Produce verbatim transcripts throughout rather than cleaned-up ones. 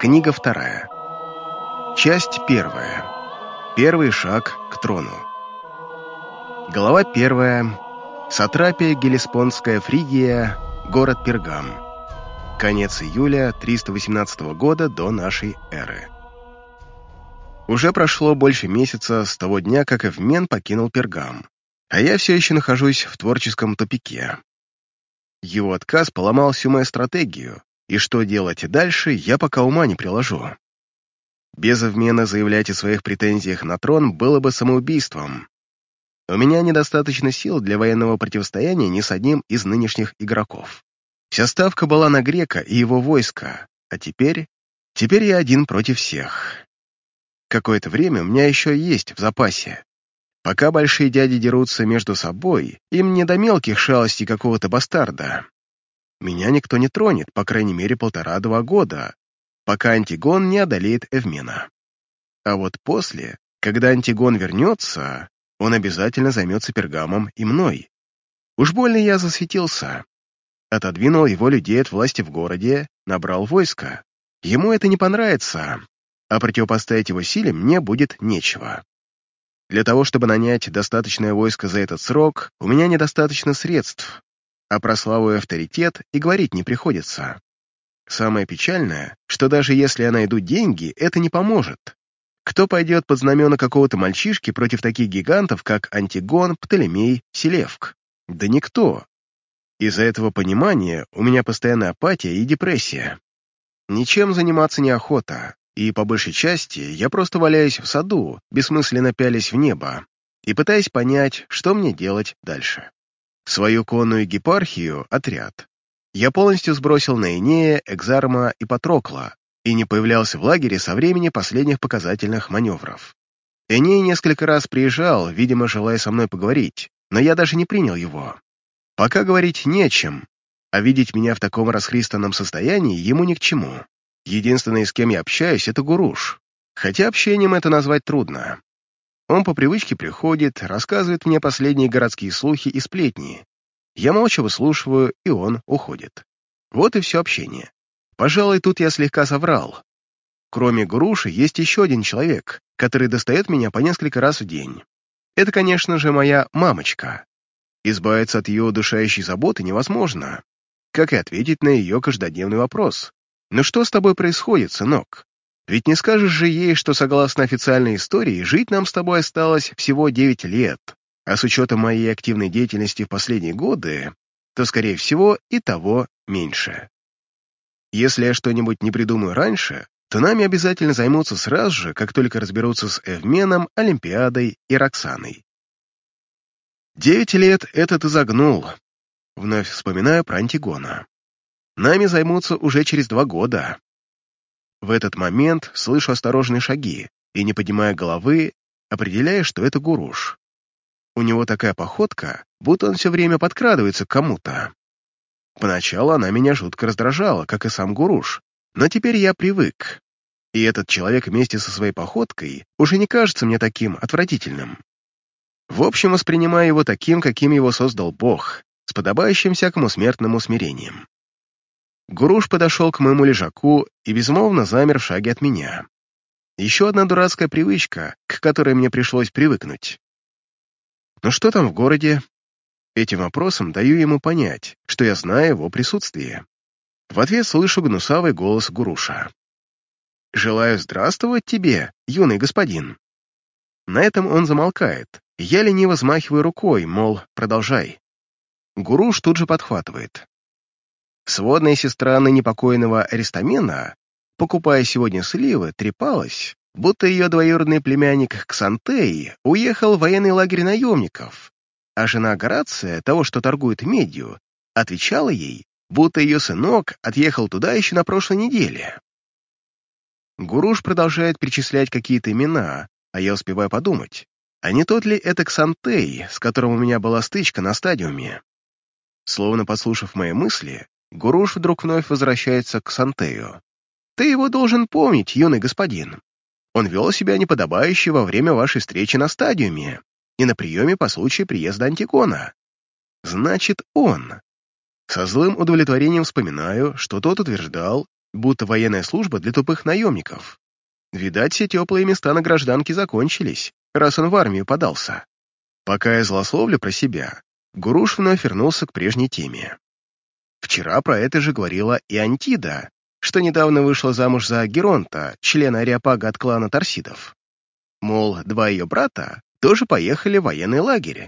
Книга вторая. Часть первая. Первый шаг к трону. Глава первая. Сатрапия Гелеспондская Фригия, город Пергам. Конец июля триста восемнадцатого года до нашей эры. Уже прошло больше месяца с того дня, как Эвмен покинул Пергам, а я все еще нахожусь в творческом тупике. Его отказ поломал всю мою стратегию, и что делать дальше, я пока ума не приложу. Без Эвмена заявлять о своих претензиях на трон было бы самоубийством. У меня недостаточно сил для военного противостояния ни с одним из нынешних игроков. Вся ставка была на Грека и его войско, а теперь... Теперь я один против всех. Какое-то время у меня еще есть в запасе. Пока большие дяди дерутся между собой, им не до мелких шалостей какого-то бастарда. Меня никто не тронет, по крайней мере, полтора-два года, пока Антигон не одолеет Эвмена. А вот после, когда Антигон вернется, он обязательно займется Пергамом и мной. Уж больно я засветился. Отодвинул его людей от власти в городе, набрал войско. Ему это не понравится, а противопоставить его силе мне будет нечего. Для того, чтобы нанять достаточное войско за этот срок, у меня недостаточно средств, а про славу и авторитет и говорить не приходится. Самое печальное, что даже если я найду деньги, это не поможет. Кто пойдет под знамена какого-то мальчишки против таких гигантов, как Антигон, Птолемей, Селевк? Да никто. Из-за этого понимания у меня постоянная апатия и депрессия. Ничем заниматься неохота, и по большей части я просто валяюсь в саду, бессмысленно пялясь в небо, и пытаясь понять, что мне делать дальше. Свою конную гепархию, отряд, я полностью сбросил на Энея, Экзарма и Патрокла и не появлялся в лагере со времени последних показательных маневров. Эней несколько раз приезжал, видимо, желая со мной поговорить, но я даже не принял его. Пока говорить не о чем, а видеть меня в таком расхристанном состоянии ему ни к чему. Единственный, с кем я общаюсь, это Гуруш, хотя общением это назвать трудно. Он по привычке приходит, рассказывает мне последние городские слухи и сплетни. Я молча выслушиваю, и он уходит. Вот и все общение. Пожалуй, тут я слегка соврал. Кроме Гуруши, есть еще один человек, который достает меня по несколько раз в день. Это, конечно же, моя мамочка. Избавиться от ее удушающей заботы невозможно, как и ответить на ее каждодневный вопрос. «Ну что с тобой происходит, сынок? Ведь не скажешь же ей, что, согласно официальной истории, жить нам с тобой осталось всего девять лет, а с учетом моей активной деятельности в последние годы, то, скорее всего, и того меньше. Если я что-нибудь не придумаю раньше, то нами обязательно займутся сразу же, как только разберутся с Эвменом, Олимпиадой и Роксаной. Девять лет это ты загнул. Вновь вспоминаю про Антигона. Нами займутся уже через два года. В этот момент слышу осторожные шаги и, не поднимая головы, определяю, что это Гуруш. У него такая походка, будто он все время подкрадывается к кому-то. Поначалу она меня жутко раздражала, как и сам Гуруш, но теперь я привык. И этот человек вместе со своей походкой уже не кажется мне таким отвратительным. В общем, воспринимаю его таким, каким его создал Бог, с подобающим всякому смертному смирением. Гуруш подошел к моему лежаку и безмолвно замер в шаге от меня. Еще одна дурацкая привычка, к которой мне пришлось привыкнуть. «Ну что там в городе?» Этим вопросом даю ему понять, что я знаю его присутствие. В ответ слышу гнусавый голос Гуруша. «Желаю здравствовать тебе, юный господин». На этом он замолкает, и я лениво взмахиваю рукой, мол, продолжай. Гуруш тут же подхватывает. Сводная сестра ныне покойного Аристомена, покупая сегодня сливы, трепалась, будто ее двоюродный племянник Ксантей уехал в военный лагерь наемников, а жена Горация, того, что торгует медью, отвечала ей, будто ее сынок отъехал туда еще на прошлой неделе. Гуруш продолжает перечислять какие-то имена, а я успеваю подумать, а не тот ли это Ксантей, с которым у меня была стычка на стадиуме? Словно подслушав мои мысли, Гуруш вдруг вновь возвращается к Ксантею. «Ты его должен помнить, юный господин. Он вел себя неподобающе во время вашей встречи на стадиуме и на приеме по случаю приезда Антигона. Значит, он». Со злым удовлетворением вспоминаю, что тот утверждал, будто военная служба для тупых наемников. Видать, все теплые места на гражданке закончились, раз он в армию подался. Пока я злословлю про себя, Гуруш вновь вернулся к прежней теме. Вчера про это же говорила и Антида, что недавно вышла замуж за Геронта, члена ареопага от клана Торсидов. Мол, два ее брата тоже поехали в военный лагерь.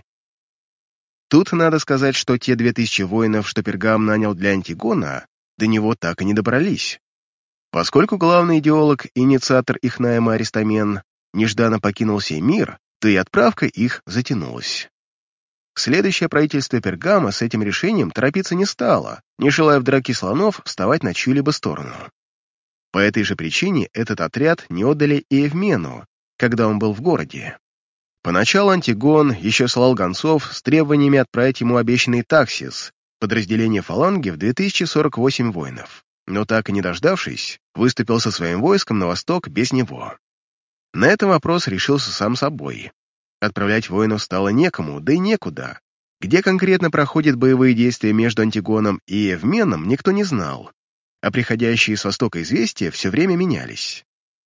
Тут надо сказать, что те две тысячи воинов, что Пергам нанял для Антигона, до него так и не добрались. Поскольку главный идеолог и инициатор их найма Аристамен нежданно покинул сей мир, то и отправка их затянулась. Следующее правительство Пергама с этим решением торопиться не стало, не желая в драке слонов вставать на чью-либо сторону. По этой же причине этот отряд не отдали и Эвмену, когда он был в городе. Поначалу Антигон еще слал гонцов с требованиями отправить ему обещанный Таксис, подразделение фаланги в две тысячи сорок восемь воинов, но так и не дождавшись, выступил со своим войском на восток без него. На этот вопрос решился сам собой. Отправлять воинов стало некому, да и некуда. Где конкретно проходят боевые действия между Антигоном и Эвменом, никто не знал, а приходящие с востока известия все время менялись.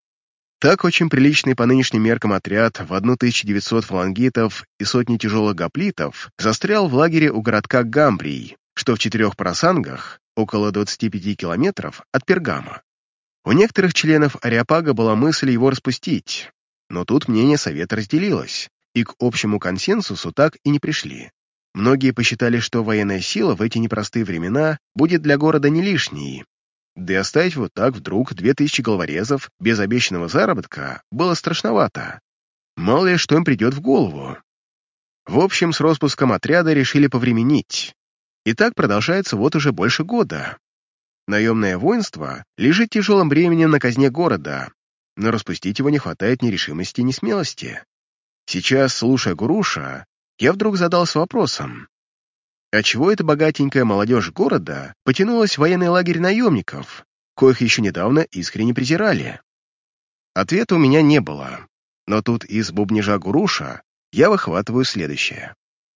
Так очень приличный по нынешним меркам отряд в тысячу девятьсот фалангитов и сотни тяжелых гоплитов застрял в лагере у городка Гамбрий, что в четырех парасангах, около двадцати пяти километров от Пергама. У некоторых членов ареопага была мысль его распустить, но тут мнение совета разделилось, и к общему консенсусу так и не пришли. Многие посчитали, что военная сила в эти непростые времена будет для города не лишней, да и оставить вот так вдруг две тысячи головорезов без обещанного заработка было страшновато. Мало ли что им придет в голову. В общем, с распуском отряда решили повременить. И так продолжается вот уже больше года. Наемное воинство лежит тяжелым бременем на казне города, но распустить его не хватает ни решимости, ни смелости. Сейчас, слушая Гуруша, я вдруг задался вопросом, а чего эта богатенькая молодежь города потянулась в военный лагерь наемников, коих еще недавно искренне презирали? Ответа у меня не было, но тут из бубнижа Гуруша я выхватываю следующее.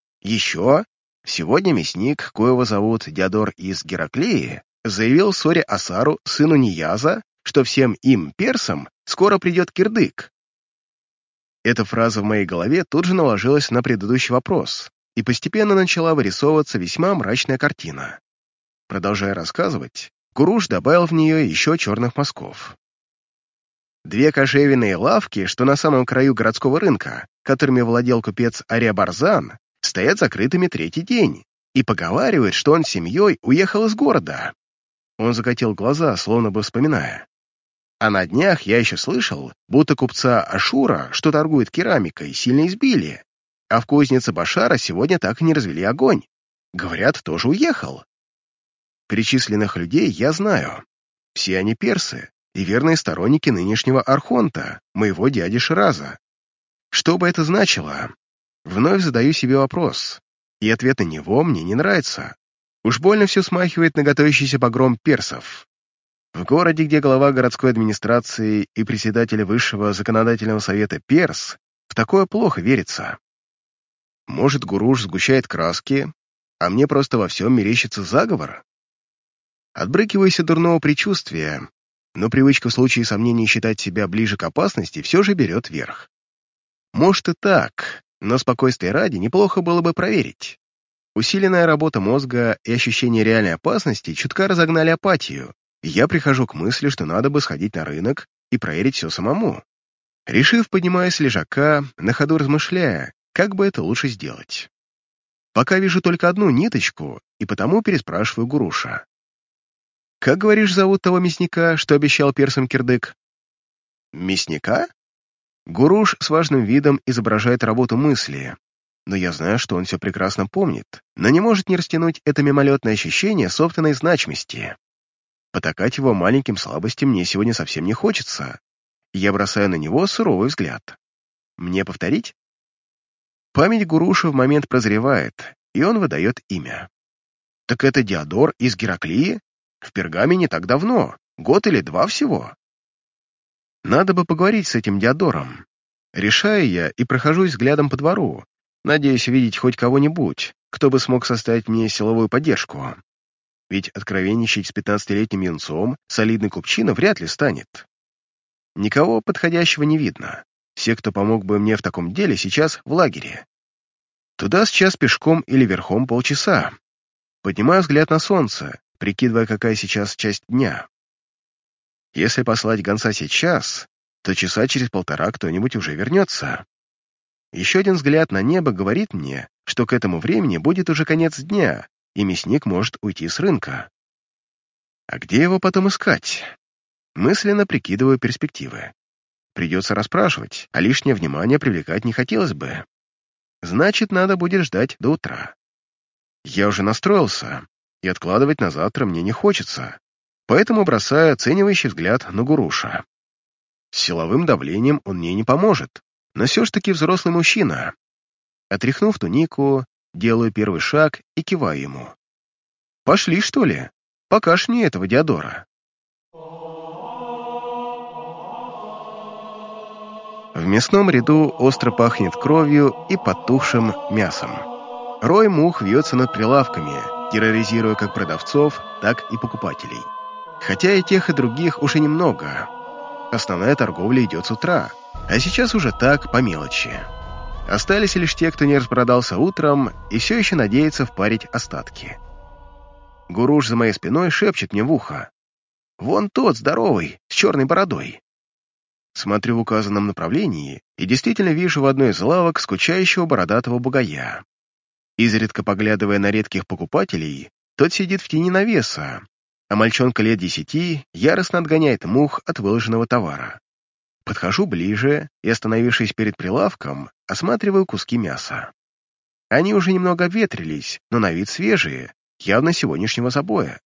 Еще сегодня мясник, коего зовут Диодор из Гераклеи, заявил Соре Асару, сыну Нияза, что всем им, персам, скоро придет кирдык. Эта фраза в моей голове тут же наложилась на предыдущий вопрос, и постепенно начала вырисовываться весьма мрачная картина. Продолжая рассказывать, Гуруш добавил в нее еще черных мазков. Две кожевенные лавки, что на самом краю городского рынка, которыми владел купец Ариабарзан, стоят закрытыми третий день, и поговаривают, что он с семьей уехал из города. Он закатил глаза, словно бы вспоминая. А на днях я еще слышал, будто купца Ашура, что торгует керамикой, сильно избили, а в кузнице Башара сегодня так и не развели огонь. Говорят, тоже уехал. Перечисленных людей я знаю. Все они персы и верные сторонники нынешнего архонта, моего дяди Шираза. Что бы это значило? Вновь задаю себе вопрос, и ответ на него мне не нравится. Уж больно все смахивает на готовящийся погром персов. В городе, где глава городской администрации и председатель высшего законодательного совета перс, в такое плохо верится. Может, Гуруш сгущает краски, а мне просто во всем мерещится заговор? Отбрыкиваюсь от дурного предчувствия, но привычка в случае сомнений считать себя ближе к опасности все же берет верх. Может и так, но спокойствие ради неплохо было бы проверить. Усиленная работа мозга и ощущение реальной опасности чутка разогнали апатию, и я прихожу к мысли, что надо бы сходить на рынок и проверить все самому. Решив, поднимаясь с лежака, на ходу размышляя, как бы это лучше сделать. Пока вижу только одну ниточку, и потому переспрашиваю Гуруша. «Как, говоришь, зовут того мясника, что обещал персам кирдык?» «Мясника?» Гуруш с важным видом изображает работу мысли, но я знаю, что он все прекрасно помнит, но не может не растянуть это мимолетное ощущение собственной значимости. Потакать его маленьким слабостям мне сегодня совсем не хочется. Я бросаю на него суровый взгляд. Мне повторить? Память Гуруша в момент прозревает, и он выдает имя. Так это Диодор из Гераклии? В Пергаме не так давно, год или два всего. Надо бы поговорить с этим Диодором. Решаю я и прохожусь взглядом по двору, надеюсь увидеть хоть кого-нибудь, кто бы смог составить мне силовую поддержку. ведь откровенничать с пятнадцатилетним юнцом солидный купчина вряд ли станет. Никого подходящего не видно. Все, кто помог бы мне в таком деле, сейчас в лагере. Туда сейчас пешком или верхом полчаса. Поднимаю взгляд на солнце, прикидывая, какая сейчас часть дня. Если послать гонца сейчас, то часа через полтора кто-нибудь уже вернется. Еще один взгляд на небо говорит мне, что к этому времени будет уже конец дня, и мясник может уйти с рынка. А где его потом искать? Мысленно прикидываю перспективы. Придется расспрашивать, а лишнее внимание привлекать не хотелось бы. Значит, надо будет ждать до утра. Я уже настроился, и откладывать на завтра мне не хочется, поэтому бросаю оценивающий взгляд на Гуруша. С силовым давлением он мне не поможет, но все ж таки взрослый мужчина. Отряхнув тунику, делаю первый шаг и киваю ему. «Пошли, что ли? Покажешь мне этого Диодора». В мясном ряду остро пахнет кровью и потухшим мясом. Рой мух вьется над прилавками, терроризируя как продавцов, так и покупателей. Хотя и тех, и других уже немного. Основная торговля идет с утра, а сейчас уже так, по мелочи. Остались лишь те, кто не распродался утром и все еще надеется впарить остатки. Гуруш за моей спиной шепчет мне в ухо. «Вон тот, здоровый, с черной бородой». Смотрю в указанном направлении и действительно вижу в одной из лавок скучающего бородатого бугая. Изредка поглядывая на редких покупателей, тот сидит в тени навеса, а мальчонка лет десяти яростно отгоняет мух от выложенного товара. Подхожу ближе и, остановившись перед прилавком, осматриваю куски мяса. Они уже немного обветрились, но на вид свежие, явно сегодняшнего забоя.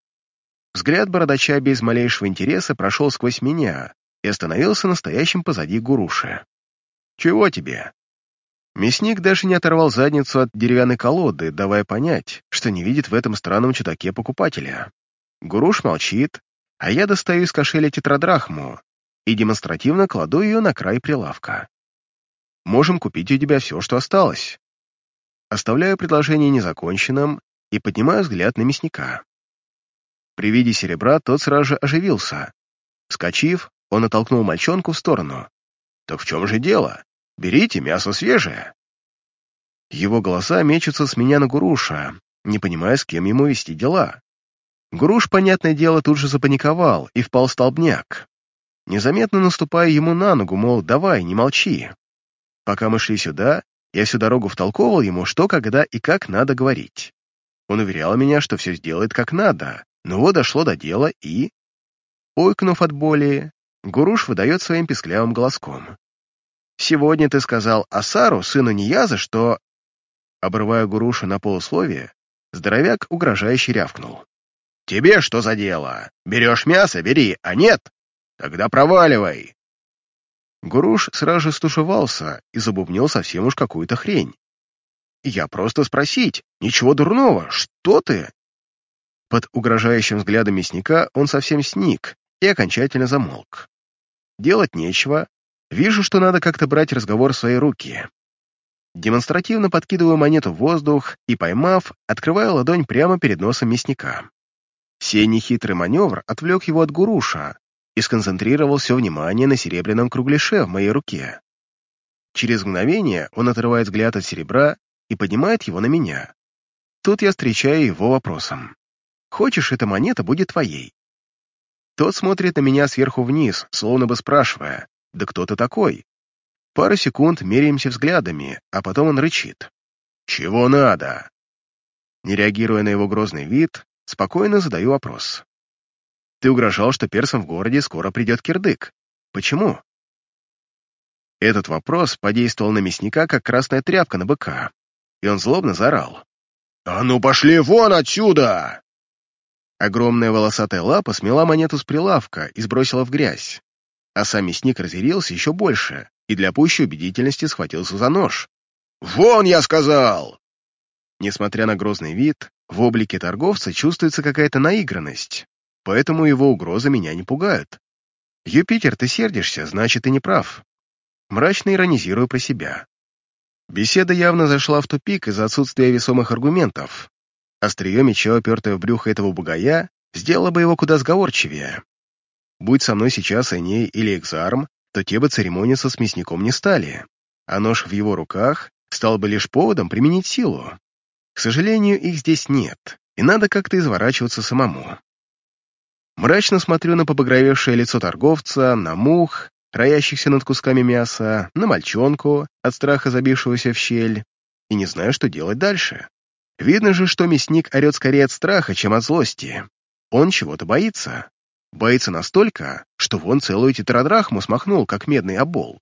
Взгляд бородача без малейшего интереса прошел сквозь меня и остановился настоящим позади Гуруши. «Чего тебе?» Мясник даже не оторвал задницу от деревянной колоды, давая понять, что не видит в этом странном чудаке покупателя. Гуруш молчит, а я достаю из кошеля тетрадрахму и демонстративно кладу ее на край прилавка. «Можем купить у тебя все, что осталось». Оставляю предложение незаконченным и поднимаю взгляд на мясника. При виде серебра тот сразу же оживился. Вскочив, он оттолкнул мальчонку в сторону. «Так в чем же дело? Берите, мясо свежее». Его глаза мечутся с меня на Гуруша, не понимая, с кем ему вести дела. Гуруш, понятное дело, тут же запаниковал и впал в столбняк. Незаметно наступая ему на ногу, мол, давай, не молчи. Пока мы шли сюда, я всю дорогу втолковывал ему, что, когда и как надо говорить. Он уверял меня, что все сделает как надо, но вот дошло до дела и... Ойкнув от боли, Гуруш выдает своим писклявым голоском. «Сегодня ты сказал Асару, сыну Нияза, что...» Обрывая Гуруша на полусловие, здоровяк угрожающе рявкнул. «Тебе что за дело? Берешь мясо, бери, а нет? Тогда проваливай!» Гуруш сразу же стушевался и забубнил совсем уж какую-то хрень. «Я просто спросить, ничего дурного, что ты?» Под угрожающим взглядом мясника он совсем сник и окончательно замолк. Делать нечего, вижу, что надо как-то брать разговор в свои руки. Демонстративно подкидываю монету в воздух и, поймав, открываю ладонь прямо перед носом мясника. Сей нехитрый маневр отвлек его от Гуруша и сконцентрировал все внимание на серебряном кругляше в моей руке. Через мгновение он отрывает взгляд от серебра и поднимает его на меня. Тут я встречаю его вопросом. «Хочешь, эта монета будет твоей?» Тот смотрит на меня сверху вниз, словно бы спрашивая, «Да кто ты такой?» Пару секунд меряемся взглядами, а потом он рычит. «Чего надо?» Не реагируя на его грозный вид, спокойно задаю вопрос. «Ты угрожал, что персам в городе скоро придет кирдык. Почему?» Этот вопрос подействовал на мясника, как красная тряпка на быка, и он злобно заорал. «А ну пошли вон отсюда!» Огромная волосатая лапа смела монету с прилавка и сбросила в грязь, а сам мясник разъярился еще больше и для пущей убедительности схватился за нож. «Вон, я сказал!» Несмотря на грозный вид, в облике торговца чувствуется какая-то наигранность, поэтому его угрозы меня не пугают. «Юпитер, ты сердишься, значит, ты не прав». Мрачно иронизирую про себя. Беседа явно зашла в тупик из-за отсутствия весомых аргументов. Острие меча, упертое в брюхо этого бугая, сделало бы его куда сговорчивее. Будь со мной сейчас Эней или Экзарм, то те бы церемониться с мясником не стали, а нож в его руках стал бы лишь поводом применить силу. К сожалению, их здесь нет, и надо как-то изворачиваться самому. Мрачно смотрю на побагровевшее лицо торговца, на мух, роящихся над кусками мяса, на мальчонку, от страха забившегося в щель, и не знаю, что делать дальше. Видно же, что мясник орет скорее от страха, чем от злости. Он чего-то боится. Боится настолько, что вон целую тетрадрахму смахнул, как медный обол.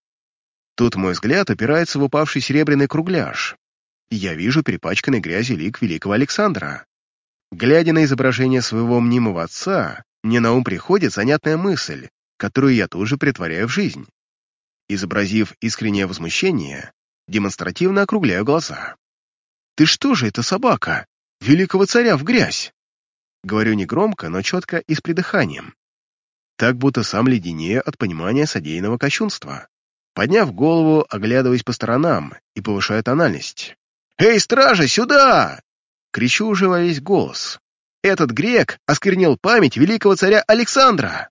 Тут мой взгляд упирается в упавший серебряный кругляш, и я вижу перепачканный грязью лик великого Александра. Глядя на изображение своего мнимого отца, мне на ум приходит занятная мысль, которую я тут же претворяю в жизнь. Изобразив искреннее возмущение, демонстративно округляю глаза. «Ты что же это, собака? Великого царя в грязь!» Говорю негромко, но четко и с придыханием. Так, будто сам леденею от понимания содеянного кощунства. Подняв голову, оглядываясь по сторонам и повышаю тональность. «Эй, стража, сюда!» Кричу уже во весь голос. «Этот грек осквернил память великого царя Александра!»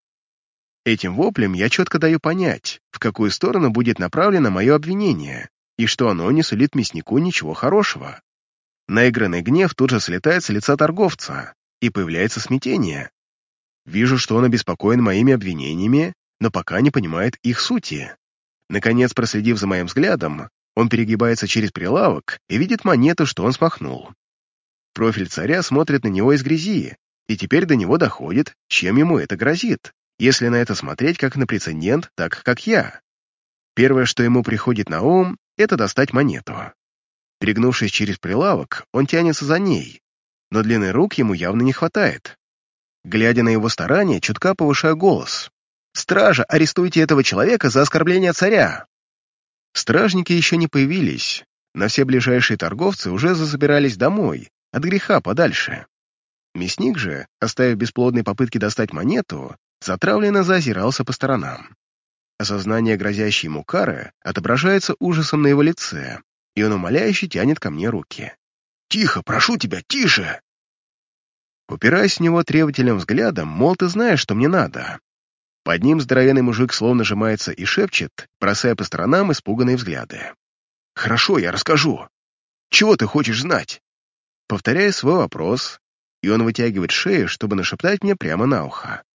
Этим воплем я четко даю понять, в какую сторону будет направлено мое обвинение, и что оно не сулит мяснику ничего хорошего. Наигранный гнев тут же слетает с лица торговца, и появляется смятение. Вижу, что он обеспокоен моими обвинениями, но пока не понимает их сути. Наконец, проследив за моим взглядом, он перегибается через прилавок и видит монету, что он смахнул. Профиль царя смотрит на него из грязи, и теперь до него доходит, чем ему это грозит, если на это смотреть как на прецедент, так как я. Первое, что ему приходит на ум, это достать монету. Перегнувшись через прилавок, он тянется за ней, но длины рук ему явно не хватает. Глядя на его старания, чутка повышаю голос. «Стража, арестуйте этого человека за оскорбление царя!» Стражники еще не появились, но все ближайшие торговцы уже засобирались домой, от греха подальше. Мясник же, оставив бесплодные попытки достать монету, затравленно заозирался по сторонам. Осознание грозящей ему кары отображается ужасом на его лице, и он умоляюще тянет ко мне руки. «Тихо, прошу тебя, тише!» Упираясь в него требовательным взглядом, мол, ты знаешь, что мне надо. Под ним здоровенный мужик словно сжимается и шепчет, бросая по сторонам испуганные взгляды. «Хорошо, я расскажу. Чего ты хочешь знать?» Повторяю свой вопрос, и он вытягивает шею, чтобы нашептать мне прямо на ухо.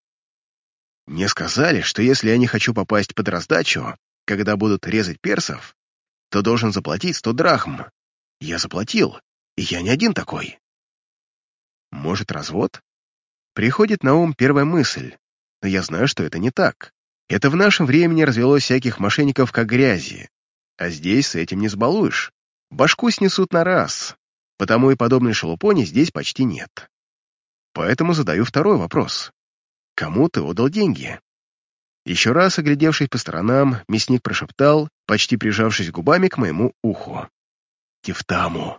«Мне сказали, что если я не хочу попасть под раздачу, когда будут резать персов, то должен заплатить сто драхм. Я заплатил, и я не один такой». Может, развод? Приходит на ум первая мысль, но я знаю, что это не так. Это в нашем времени развелось всяких мошенников как грязи, а здесь с этим не сбалуешь. Башку снесут на раз, потому и подобной шелупони здесь почти нет. Поэтому задаю второй вопрос. Кому ты отдал деньги? Еще раз, оглядевшись по сторонам, мясник прошептал, почти прижавшись губами к моему уху. «Тифтаму».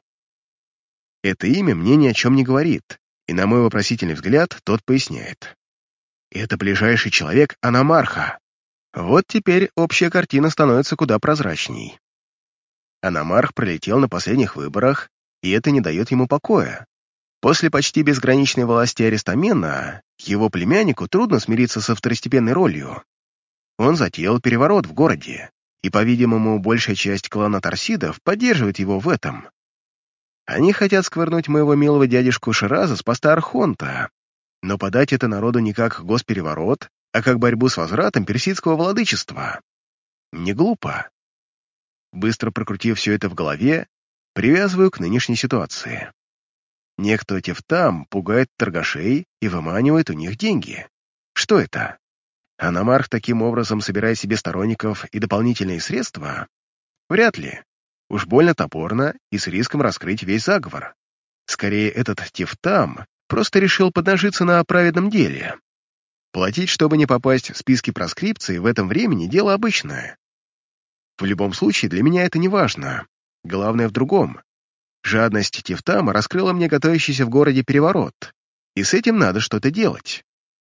Это имя мне ни о чем не говорит, и на мой вопросительный взгляд тот поясняет. Это ближайший человек Аномарха. Вот теперь общая картина становится куда прозрачней. Аномарх пролетел на последних выборах, и это не дает ему покоя. После почти безграничной власти Аристомена его племяннику трудно смириться со второстепенной ролью. Он затеял переворот в городе, и, по-видимому, большая часть клана Торсидов поддерживает его в этом. Они хотят сквернуть моего милого дядюшку Шираза с поста архонта, но подать это народу не как госпереворот, а как борьбу с возвратом персидского владычества. Не глупо. Быстро прокрутив все это в голове, привязываю к нынешней ситуации. Некто Тефтам пугает торгашей и выманивает у них деньги. Что это? Аномарх таким образом собирает себе сторонников и дополнительные средства? Вряд ли. Уж больно топорно и с риском раскрыть весь заговор. Скорее, этот Тефтам просто решил поднажиться на праведном деле. Платить, чтобы не попасть в списки проскрипции, в этом времени дело обычное. В любом случае, для меня это не важно. Главное в другом. Жадность Тефтама раскрыла мне готовящийся в городе переворот, и с этим надо что-то делать.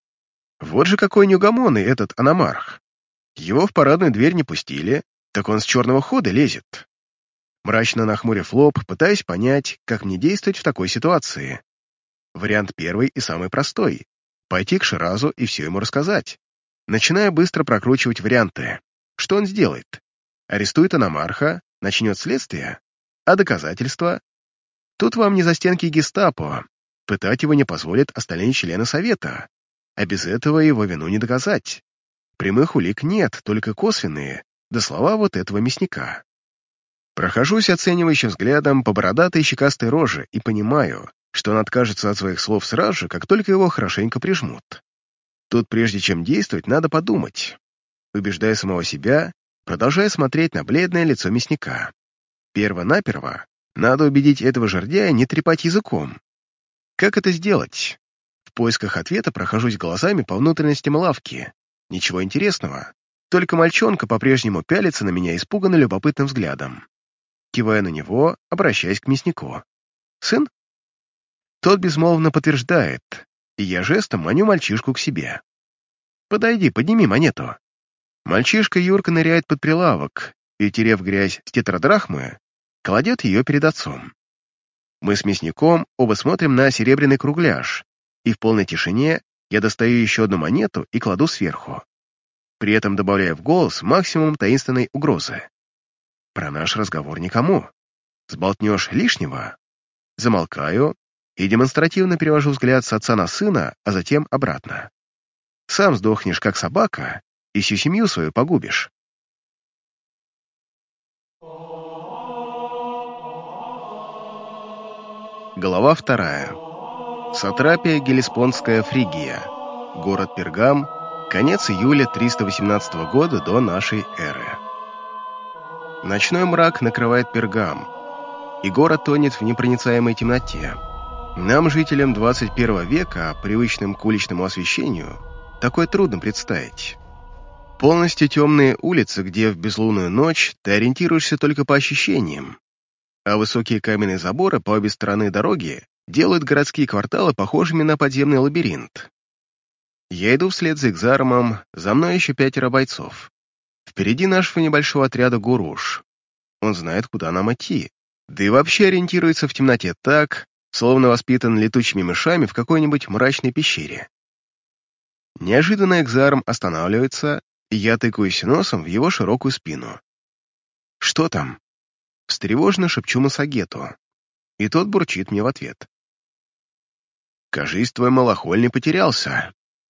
Вот же какой неугомонный этот Аномарх. Его в парадную дверь не пустили, так он с черного хода лезет. мрачно нахмурив лоб, пытаясь понять, как мне действовать в такой ситуации. Вариант первый и самый простой — пойти к Ширазу и все ему рассказать. Начиная быстро прокручивать варианты. Что он сделает? Арестует Аномарха, начнет следствие? А доказательства? Тут вам не застенки гестапо. Пытать его не позволят остальные члены совета. А без этого его вину не доказать. Прямых улик нет, только косвенные, да слова вот этого мясника. Прохожусь оценивающим взглядом по бородатой щекастой роже и понимаю, что он откажется от своих слов сразу же, как только его хорошенько прижмут. Тут, прежде чем действовать, надо подумать. Убеждая самого себя, продолжая смотреть на бледное лицо мясника. Перво-наперво надо убедить этого жердяя не трепать языком. Как это сделать? В поисках ответа прохожусь глазами по внутренностям лавки. Ничего интересного. Только мальчонка по-прежнему пялится на меня испуганно любопытным взглядом. Кивая на него, обращаясь к мяснику. «Сын?» Тот безмолвно подтверждает, и я жестом маню мальчишку к себе. «Подойди, подними монету». Мальчишка Юрка ныряет под прилавок и, терев грязь с тетрадрахмы, кладет ее перед отцом. Мы с мясником оба смотрим на серебряный кругляш, и в полной тишине я достаю еще одну монету и кладу сверху, при этом добавляя в голос максимум таинственной угрозы. Про наш разговор никому. Сболтнешь лишнего? Замолкаю и демонстративно перевожу взгляд с отца на сына, а затем обратно. Сам сдохнешь, как собака, и всю семью свою погубишь. Глава вторая. Сатрапия Гелеспондская Фригия. Город Пергам. Конец июля триста восемнадцатого года до нашей эры. Ночной мрак накрывает Пергам, и город тонет в непроницаемой темноте. Нам, жителям двадцать первого века, привычным к уличному освещению, такое трудно представить. Полностью темные улицы, где в безлунную ночь ты ориентируешься только по ощущениям, а высокие каменные заборы по обе стороны дороги делают городские кварталы похожими на подземный лабиринт. Я иду вслед за Экзармом, за мной еще пятеро бойцов. Впереди нашего небольшого отряда Гуруш. Он знает, куда нам идти, да и вообще ориентируется в темноте так, словно воспитан летучими мышами в какой-нибудь мрачной пещере. Неожиданно Экзарм останавливается, и я тыкаюсь носом в его широкую спину. «Что там?» Встревоженно шепчу Масагету, и тот бурчит мне в ответ. «Кажись, твой малохоль не потерялся».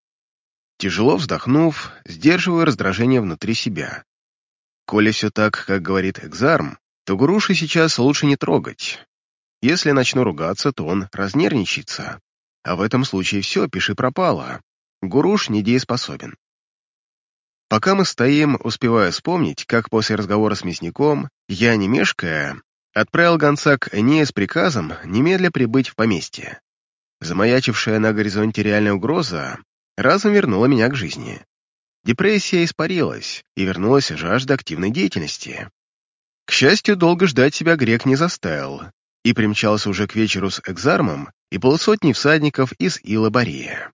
Тяжело вздохнув, сдерживаю раздражение внутри себя. Коли все так, как говорит Экзарм, то Гуруши сейчас лучше не трогать. Если начну ругаться, то он разнервничается. А в этом случае все, пиши пропало. Гуруш недееспособен. Пока мы стоим, успеваю вспомнить, как после разговора с мясником я, не мешкая, отправил гонца к Энее с приказом немедля прибыть в поместье. Замаячившая на горизонте реальная угроза разом вернула меня к жизни. Депрессия испарилась, и вернулась жажда активной деятельности. К счастью, долго ждать себя грек не заставил, и примчался уже к вечеру с Экзармом и полусотней всадников из Ила-Бария.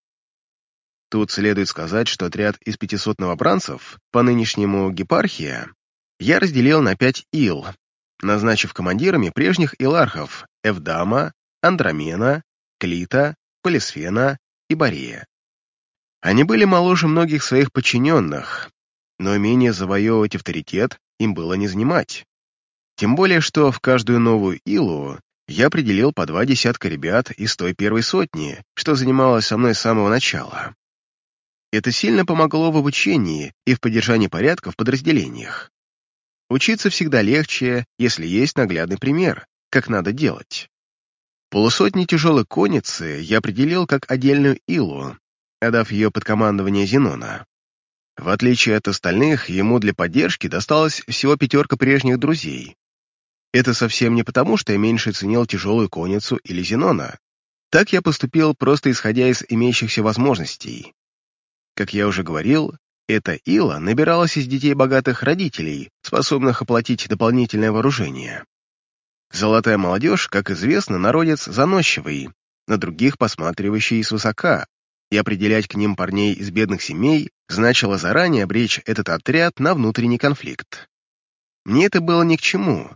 Тут следует сказать, что отряд из пятисот новобранцев, по нынешнему гепархия, я разделил на пять ил, назначив командирами прежних илархов Эвдама, Андромена, Клита, Полисфена и Бария. Они были моложе многих своих подчиненных, но умение завоевывать авторитет им было не занимать. Тем более, что в каждую новую илу я определил по два десятка ребят из той первой сотни, что занималась со мной с самого начала. Это сильно помогло в обучении и в поддержании порядка в подразделениях. Учиться всегда легче, если есть наглядный пример, как надо делать. Полусотни тяжелой конницы я определил как отдельную илу, отдав ее под командование Зенона. В отличие от остальных, ему для поддержки досталось всего пятерка прежних друзей. Это совсем не потому, что я меньше ценил тяжелую конницу или Зенона. Так я поступил, просто исходя из имеющихся возможностей. Как я уже говорил, эта ила набиралась из детей богатых родителей, способных оплатить дополнительное вооружение. Золотая молодежь, как известно, народец заносчивый, на других посматривающий свысока, и определять к ним парней из бедных семей значило заранее обречь этот отряд на внутренний конфликт. Мне это было ни к чему,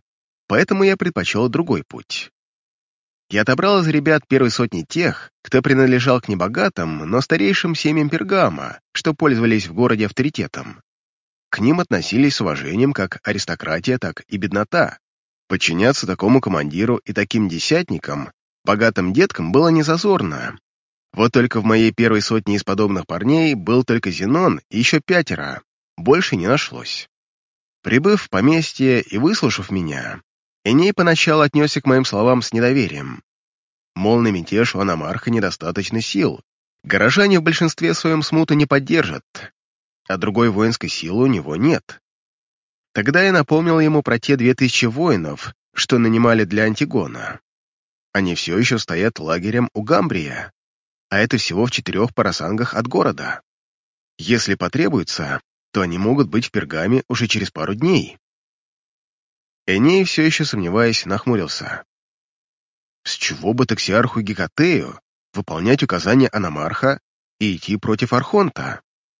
поэтому я предпочел другой путь. Я отобрал из ребят первой сотни тех, кто принадлежал к небогатым, но старейшим семьям Пергама, что пользовались в городе авторитетом. К ним относились с уважением как аристократия, так и беднота. Подчиняться такому командиру и таким десятникам, богатым деткам, было незазорно. Вот только в моей первой сотне из подобных парней был только Зенон и еще пятеро, больше не нашлось. Прибыв в поместье и выслушав меня, Эней поначалу отнесся к моим словам с недоверием. Мол, на мятеж у Аномарха недостаточно сил, горожане в большинстве своем смуту не поддержат, а другой воинской силы у него нет. Тогда я напомнил ему про те две тысячи воинов, что нанимали для Антигона. Они все еще стоят лагерем у Гамбрия, а это всего в четырех парасангах от города. Если потребуется, то они могут быть в Пергаме уже через пару дней. Эней, все еще сомневаясь, нахмурился. С чего бы таксиарху Гекатею выполнять указания Аномарха и идти против Архонта?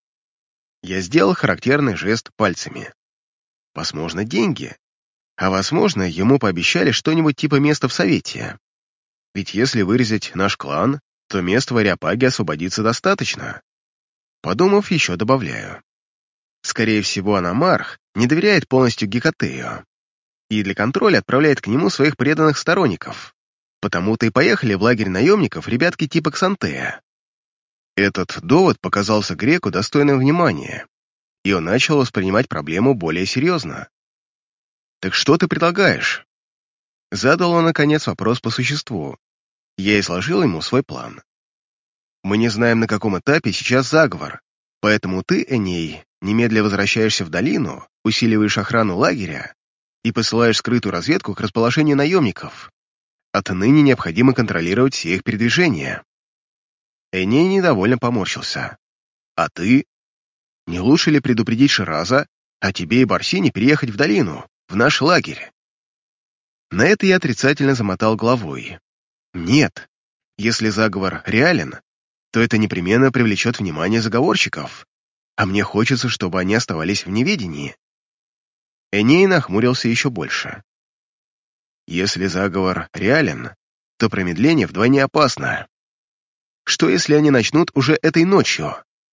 Я сделал характерный жест пальцами. Возможно, деньги. А возможно, ему пообещали что-нибудь типа места в совете. Ведь если вырезать наш клан, то мест в Ариапаге освободится достаточно. Подумав, еще добавляю. Скорее всего, Аномарх не доверяет полностью Гекатею и для контроля отправляет к нему своих преданных сторонников. Потому-то и поехали в лагерь наемников ребятки типа Ксантея. Этот довод показался греку достойным внимания, и он начал воспринимать проблему более серьезно. «Так что ты предлагаешь?» Задал он, наконец, вопрос по существу. Я изложил ему свой план. «Мы не знаем, на каком этапе сейчас заговор, поэтому ты, Эней, немедля возвращаешься в долину, усиливаешь охрану лагеря и посылаешь скрытую разведку к расположению наемников. Отныне необходимо контролировать все их передвижения». Эней недовольно поморщился. «А ты? Не лучше ли предупредить Шираза, а тебе и Барсине переехать в долину, в наш лагерь?» На это я отрицательно замотал головой. «Нет, если заговор реален, то это непременно привлечет внимание заговорщиков, а мне хочется, чтобы они оставались в неведении». Эней нахмурился еще больше. «Если заговор реален, то промедление вдвойне опасно. Что, если они начнут уже этой ночью?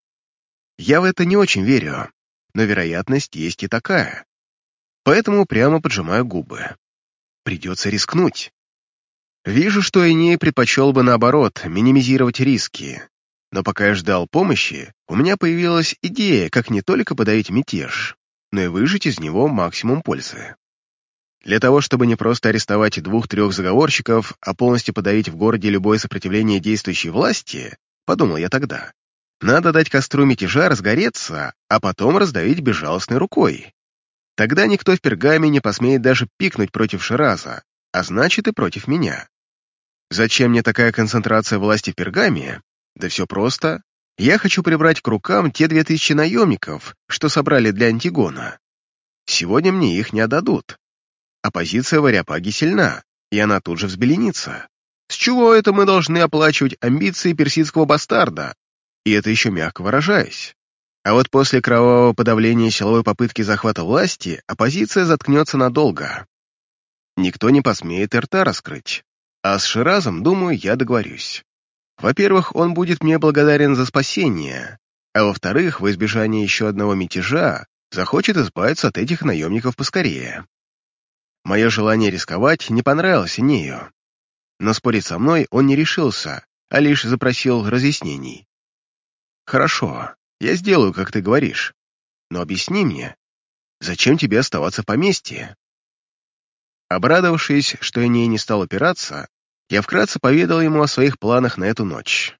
Я в это не очень верю, но вероятность есть и такая. Поэтому прямо поджимаю губы. Придется рискнуть. Вижу, что Эней предпочел бы, наоборот, минимизировать риски. Но пока я ждал помощи, у меня появилась идея, как не только подавить мятеж, но и выжать из него максимум пользы. Для того, чтобы не просто арестовать двух-трех заговорщиков, а полностью подавить в городе любое сопротивление действующей власти, подумал я тогда, надо дать костру мятежа разгореться, а потом раздавить безжалостной рукой. Тогда никто в Пергаме не посмеет даже пикнуть против Шираза, а значит и против меня. Зачем мне такая концентрация власти в Пергаме? Да все просто. Я хочу прибрать к рукам те две тысячи наемников, что собрали для Антигона. Сегодня мне их не отдадут. Оппозиция в Ариапаге сильна, и она тут же взбеленится. С чего это мы должны оплачивать амбиции персидского бастарда? И это еще мягко выражаясь. А вот после кровавого подавления силовой попытки захвата власти оппозиция заткнется надолго. Никто не посмеет и рта раскрыть. А с Ширазом, думаю, я договорюсь. Во-первых, он будет мне благодарен за спасение, а во-вторых, во избежание еще одного мятежа, захочет избавиться от этих наемников поскорее. Мое желание рисковать не понравилось Энею, но спорить со мной он не решился, а лишь запросил разъяснений. «Хорошо, я сделаю, как ты говоришь, но объясни мне, зачем тебе оставаться в поместье?» Обрадовавшись, что Эней не стал упираться, я вкратце поведал ему о своих планах на эту ночь.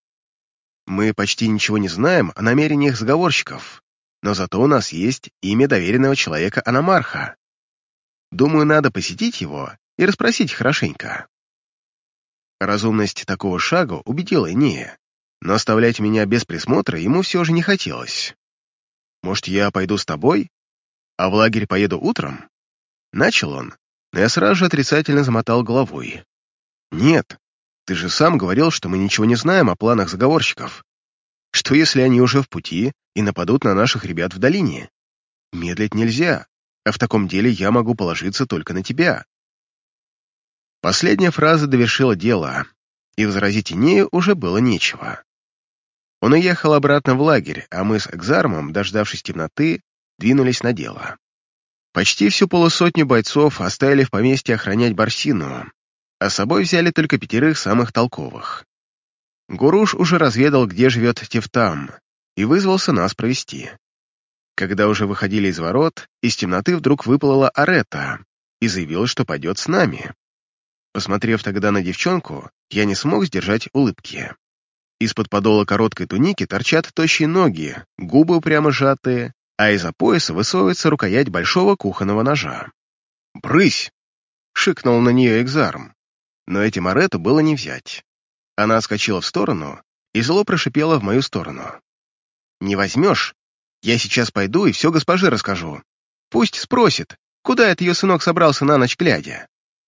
«Мы почти ничего не знаем о намерениях заговорщиков, но зато у нас есть имя доверенного человека Аномарха. Думаю, надо посетить его и расспросить хорошенько». Разумность такого шага убедила Энея, но оставлять меня без присмотра ему все же не хотелось. «Может, я пойду с тобой? А в лагерь поеду утром?» Начал он, но я сразу же отрицательно замотал головой. «Нет, ты же сам говорил, что мы ничего не знаем о планах заговорщиков. Что, если они уже в пути и нападут на наших ребят в долине? Медлить нельзя. а в таком деле я могу положиться только на тебя». Последняя фраза довершила дело, и возразить Инею уже было нечего. Он уехал обратно в лагерь, а мы с Экзармом, дождавшись темноты, двинулись на дело. Почти всю полусотню бойцов оставили в поместье охранять Барсину, а с собой взяли только пятерых самых толковых. Гуруш уже разведал, где живет Тефтам, и вызвался нас провести. Когда уже выходили из ворот, из темноты вдруг выплыла Арета и заявила, что пойдет с нами. Посмотрев тогда на девчонку, я не смог сдержать улыбки. Из-под подола короткой туники торчат тощие ноги, губы упрямо сжатые, а из-за пояса высовывается рукоять большого кухонного ножа. «Брысь!» — шикнул на нее Экзарм. Но этим Арету было не взять. Она отскочила в сторону и зло прошипела в мою сторону. «Не возьмешь? Я сейчас пойду и все госпоже расскажу. Пусть спросит, куда это ее сынок собрался на ночь глядя».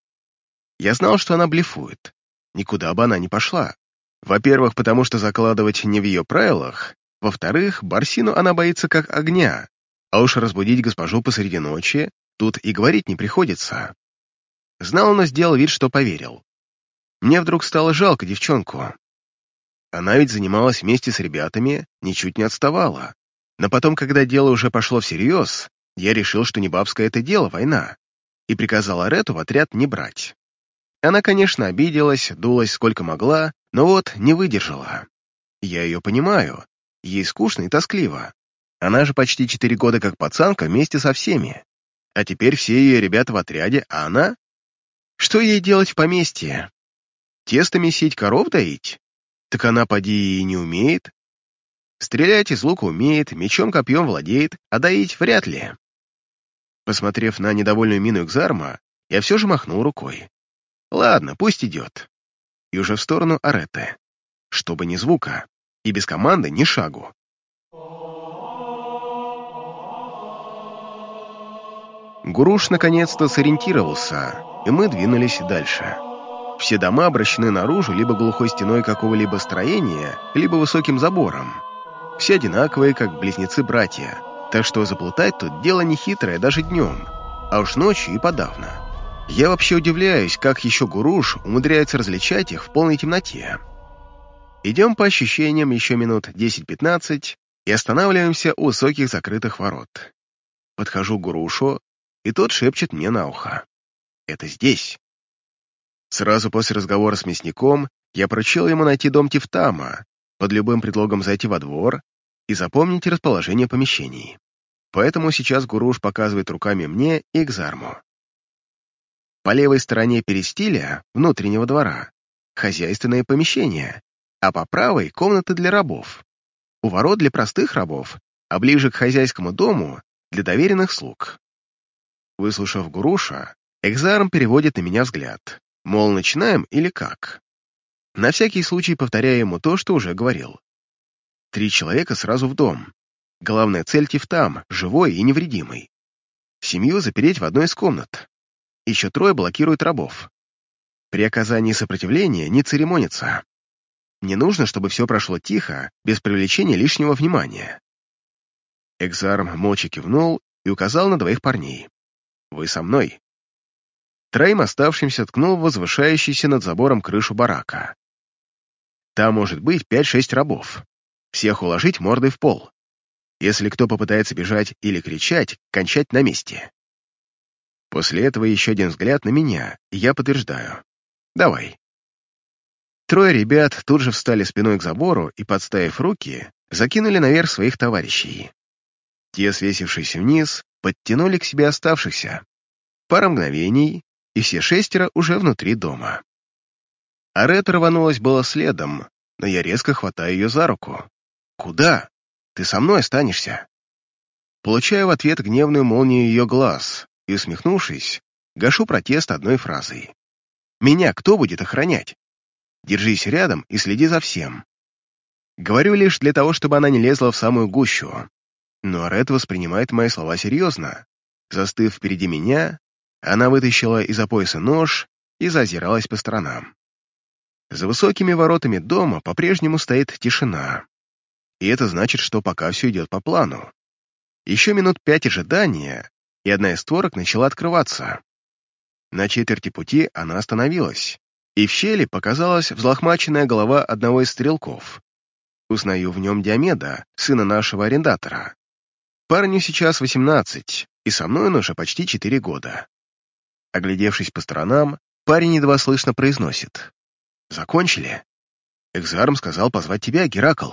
Я знал, что она блефует. Никуда бы она не пошла. Во-первых, потому что закладывать не в ее правилах. Во-вторых, Барсину она боится как огня. А уж разбудить госпожу посреди ночи тут и говорить не приходится. Знал, но сделал вид, что поверил. Мне вдруг стало жалко девчонку. Она ведь занималась вместе с ребятами, ничуть не отставала. Но потом, когда дело уже пошло всерьез, я решил, что не бабское это дело, война, и приказал Арету в отряд не брать. Она, конечно, обиделась, дулась сколько могла, но вот не выдержала. Я ее понимаю, ей скучно и тоскливо. Она же почти четыре года как пацанка вместе со всеми. А теперь все ее ребята в отряде, а она? Что ей делать в поместье? Тесто месить, коров доить? Так она, поди, и не умеет. Стрелять из лука умеет, мечом-копьем владеет, а доить вряд ли. Посмотрев на недовольную мину Экзарма, я все же махнул рукой. Ладно, пусть идет. И уже в сторону Ареты. Чтобы ни звука, и без команды ни шагу. Гуруш наконец-то сориентировался, и мы двинулись дальше. Все дома обращены наружу либо глухой стеной какого-либо строения, либо высоким забором. Все одинаковые, как близнецы-братья, так что заплутать тут дело нехитрое даже днем, а уж ночью и подавно. Я вообще удивляюсь, как еще Гуруш умудряется различать их в полной темноте. Идем по ощущениям еще минут десять-пятнадцать и останавливаемся у высоких закрытых ворот. Подхожу к Гурушу, и тот шепчет мне на ухо. «Это здесь». Сразу после разговора с мясником я поручил ему найти дом Тефтама, под любым предлогом зайти во двор и запомнить расположение помещений. Поэтому сейчас Гуруш показывает руками мне и Экзарму. По левой стороне перистиля, внутреннего двора, хозяйственное помещение, а по правой — комнаты для рабов. У ворот для простых рабов, а ближе к хозяйскому дому — для доверенных слуг. Выслушав Гуруша, Экзарм переводит на меня взгляд, мол, начинаем или как? На всякий случай повторяю ему то, что уже говорил. Три человека сразу в дом. Главная цель — Тефтам, живой и невредимый. Семью запереть в одной из комнат. Еще трое блокируют рабов. При оказании сопротивления не церемонятся. Мне нужно, чтобы все прошло тихо, без привлечения лишнего внимания. Экзарм молча кивнул и указал на двоих парней. «Вы со мной». Троим оставшимся ткнул в возвышающийся над забором крышу барака. Там может быть пять-шесть рабов. Всех уложить мордой в пол. Если кто попытается бежать или кричать, кончать на месте. После этого еще один взгляд на меня, и я подтверждаю. Давай. Трое ребят тут же встали спиной к забору и, подставив руки, закинули наверх своих товарищей. Те, свесившись вниз, подтянули к себе оставшихся. Пара мгновений, и все шестеро уже внутри дома. Арета рванулась было следом, но я резко хватаю ее за руку. «Куда? Ты со мной останешься?» Получаю в ответ гневную молнию ее глаз и, усмехнувшись, гашу протест одной фразой. «Меня кто будет охранять? Держись рядом и следи за всем». Говорю лишь для того, чтобы она не лезла в самую гущу. Но Арета воспринимает мои слова серьезно. Застыв впереди меня, она вытащила из-за пояса нож и зазиралась по сторонам. За высокими воротами дома по-прежнему стоит тишина. И это значит, что пока все идет по плану. Еще минут пять ожидания, и одна из створок начала открываться. На четверти пути она остановилась, и в щели показалась взлохмаченная голова одного из стрелков. Узнаю в нем Диомеда, сына нашего арендатора. Парню сейчас восемнадцать, и со мной он уже почти четыре года. Оглядевшись по сторонам, парень едва слышно произносит: «Закончили? Экзарм сказал позвать тебя, Геракл».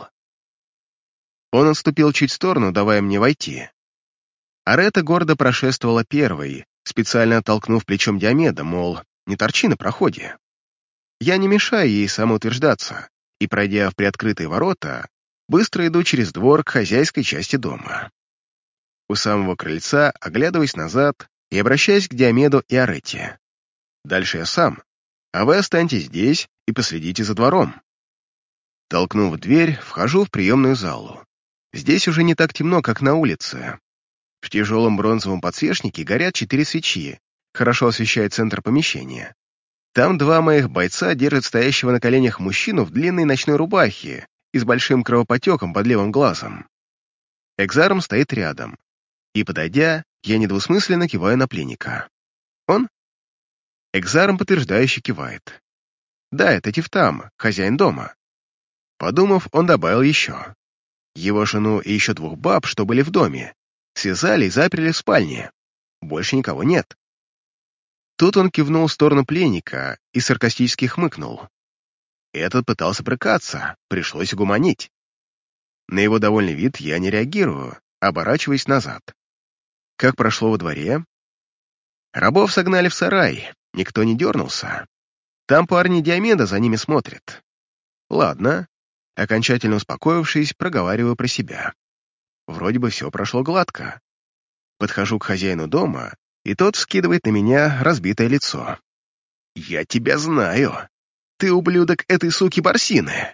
Он отступил чуть в сторону, давая мне войти. Арета гордо прошествовала первой, специально оттолкнув плечом Диомеда, мол, не торчи на проходе. Я не мешаю ей самоутверждаться, и, пройдя в приоткрытые ворота, быстро иду через двор к хозяйской части дома. У самого крыльца оглядываюсь назад и обращаюсь к Диомеду и Арете. Дальше я сам, а вы останьтесь здесь и последите за двором. Толкнув дверь, вхожу в приемную залу. Здесь уже не так темно, как на улице. В тяжелом бронзовом подсвечнике горят четыре свечи, хорошо освещая центр помещения. Там два моих бойца держат стоящего на коленях мужчину в длинной ночной рубахе и с большим кровоподтеком под левым глазом. Экзарм стоит рядом, и, подойдя, я недвусмысленно киваю на пленника. Он? Экзарм подтверждающе кивает. Да, это Тифтам, хозяин дома. Подумав, он добавил еще. Его жену и еще двух баб, что были в доме, связали и заперли в спальне. Больше никого нет. Тут он кивнул в сторону пленника и саркастически хмыкнул. Этот пытался брыкаться, пришлось угомонить. На его довольный вид я не реагирую, оборачиваясь назад. Как прошло во дворе? Рабов согнали в сарай, никто не дернулся. Там парни Диомеда за ними смотрят. Ладно, окончательно успокоившись, проговариваю про себя. Вроде бы все прошло гладко. Подхожу к хозяину дома, и тот вскидывает на меня разбитое лицо. «Я тебя знаю. Ты ублюдок этой суки Барсины!»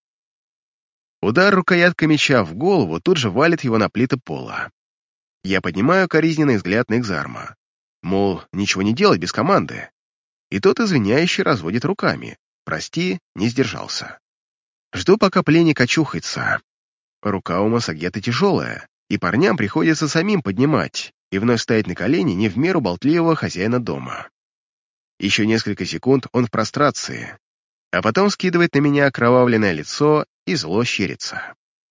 Удар рукояткой меча в голову тут же валит его на плиты пола. Я поднимаю коризненный взгляд на Экзарма. Мол, ничего не делай без команды. И тот извиняюще разводит руками. Прости, не сдержался. Жду, пока пленник очухается. Рука у Масагеты тяжелая, и парням приходится самим поднимать и вновь стоять на колени не в меру болтливого хозяина дома. Еще несколько секунд он в прострации, а потом скидывает на меня окровавленное лицо и зло щерится.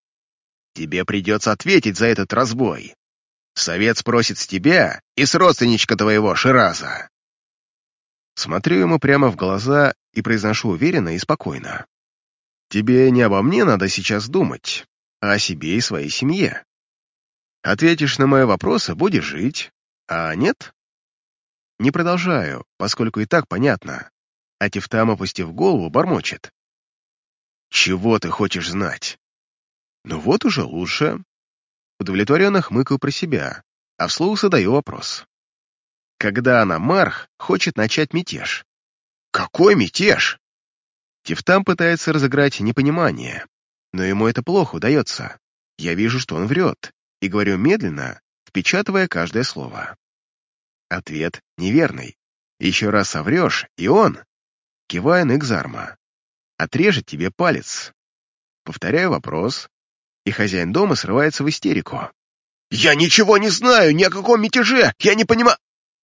«Тебе придется ответить за этот разбой. Совет спросит с тебя и с родственничка твоего, Шираза». Смотрю ему прямо в глаза и произношу уверенно и спокойно. «Тебе не обо мне надо сейчас думать, а о себе и своей семье. Ответишь на мои вопросы, будешь жить, а нет?» Не продолжаю, поскольку и так понятно, а Тифтам, опустив голову, бормочет. «Чего ты хочешь знать?» «Ну вот уже лучше». Удовлетворенно хмыкаю про себя, а вслух задаю вопрос. «Когда Анамарх хочет начать мятеж?» «Какой мятеж?» Тифтам пытается разыграть непонимание, но ему это плохо удается. Я вижу, что он врет, и говорю медленно, впечатывая каждое слово. Ответ неверный. Еще раз соврешь, и он, кивая на Экзарма, отрежет тебе палец. Повторяю вопрос, и хозяин дома срывается в истерику. «Я ничего не знаю, ни о каком мятеже! Я не понимаю...»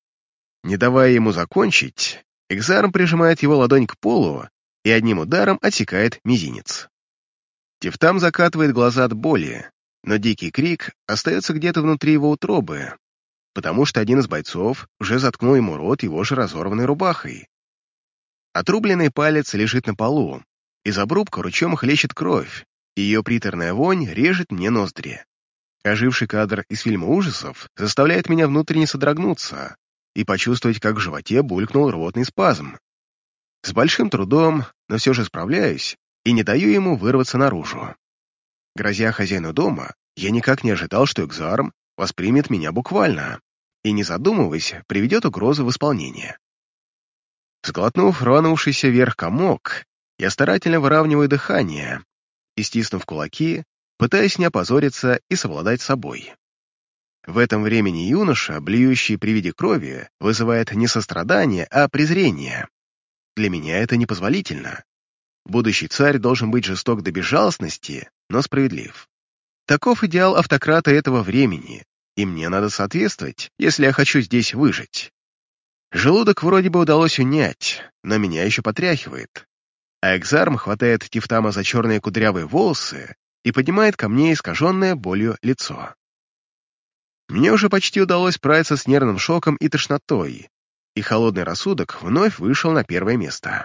Не давая ему закончить, Экзарм прижимает его ладонь к полу и одним ударом отсекает мизинец. Тифтам закатывает глаза от боли, но дикий крик остается где-то внутри его утробы, потому что один из бойцов уже заткнул ему рот его же разорванной рубахой. Отрубленный палец лежит на полу, из обрубка ручьем хлещет кровь, и ее приторная вонь режет мне ноздри. Оживший кадр из фильма ужасов заставляет меня внутренне содрогнуться и почувствовать, как в животе булькнул рвотный спазм. С большим трудом, но все же справляюсь и не даю ему вырваться наружу. Грозя хозяину дома, я никак не ожидал, что Экзарм воспримет меня буквально и, не задумываясь, приведет угрозу в исполнение. Сглотнув рванувшийся вверх комок, я старательно выравниваю дыхание и, стиснув кулаки, пытаясь не опозориться и совладать с собой. В этом времени юноша, блюющий при виде крови, вызывает не сострадание, а презрение. Для меня это непозволительно. Будущий царь должен быть жесток до безжалостности, но справедлив. Таков идеал автократа этого времени, и мне надо соответствовать, если я хочу здесь выжить. Желудок вроде бы удалось унять, но меня еще потряхивает. А Экзарм хватает Тифтама за черные кудрявые волосы и поднимает ко мне искаженное болью лицо. Мне уже почти удалось справиться с нервным шоком и тошнотой, и холодный рассудок вновь вышел на первое место.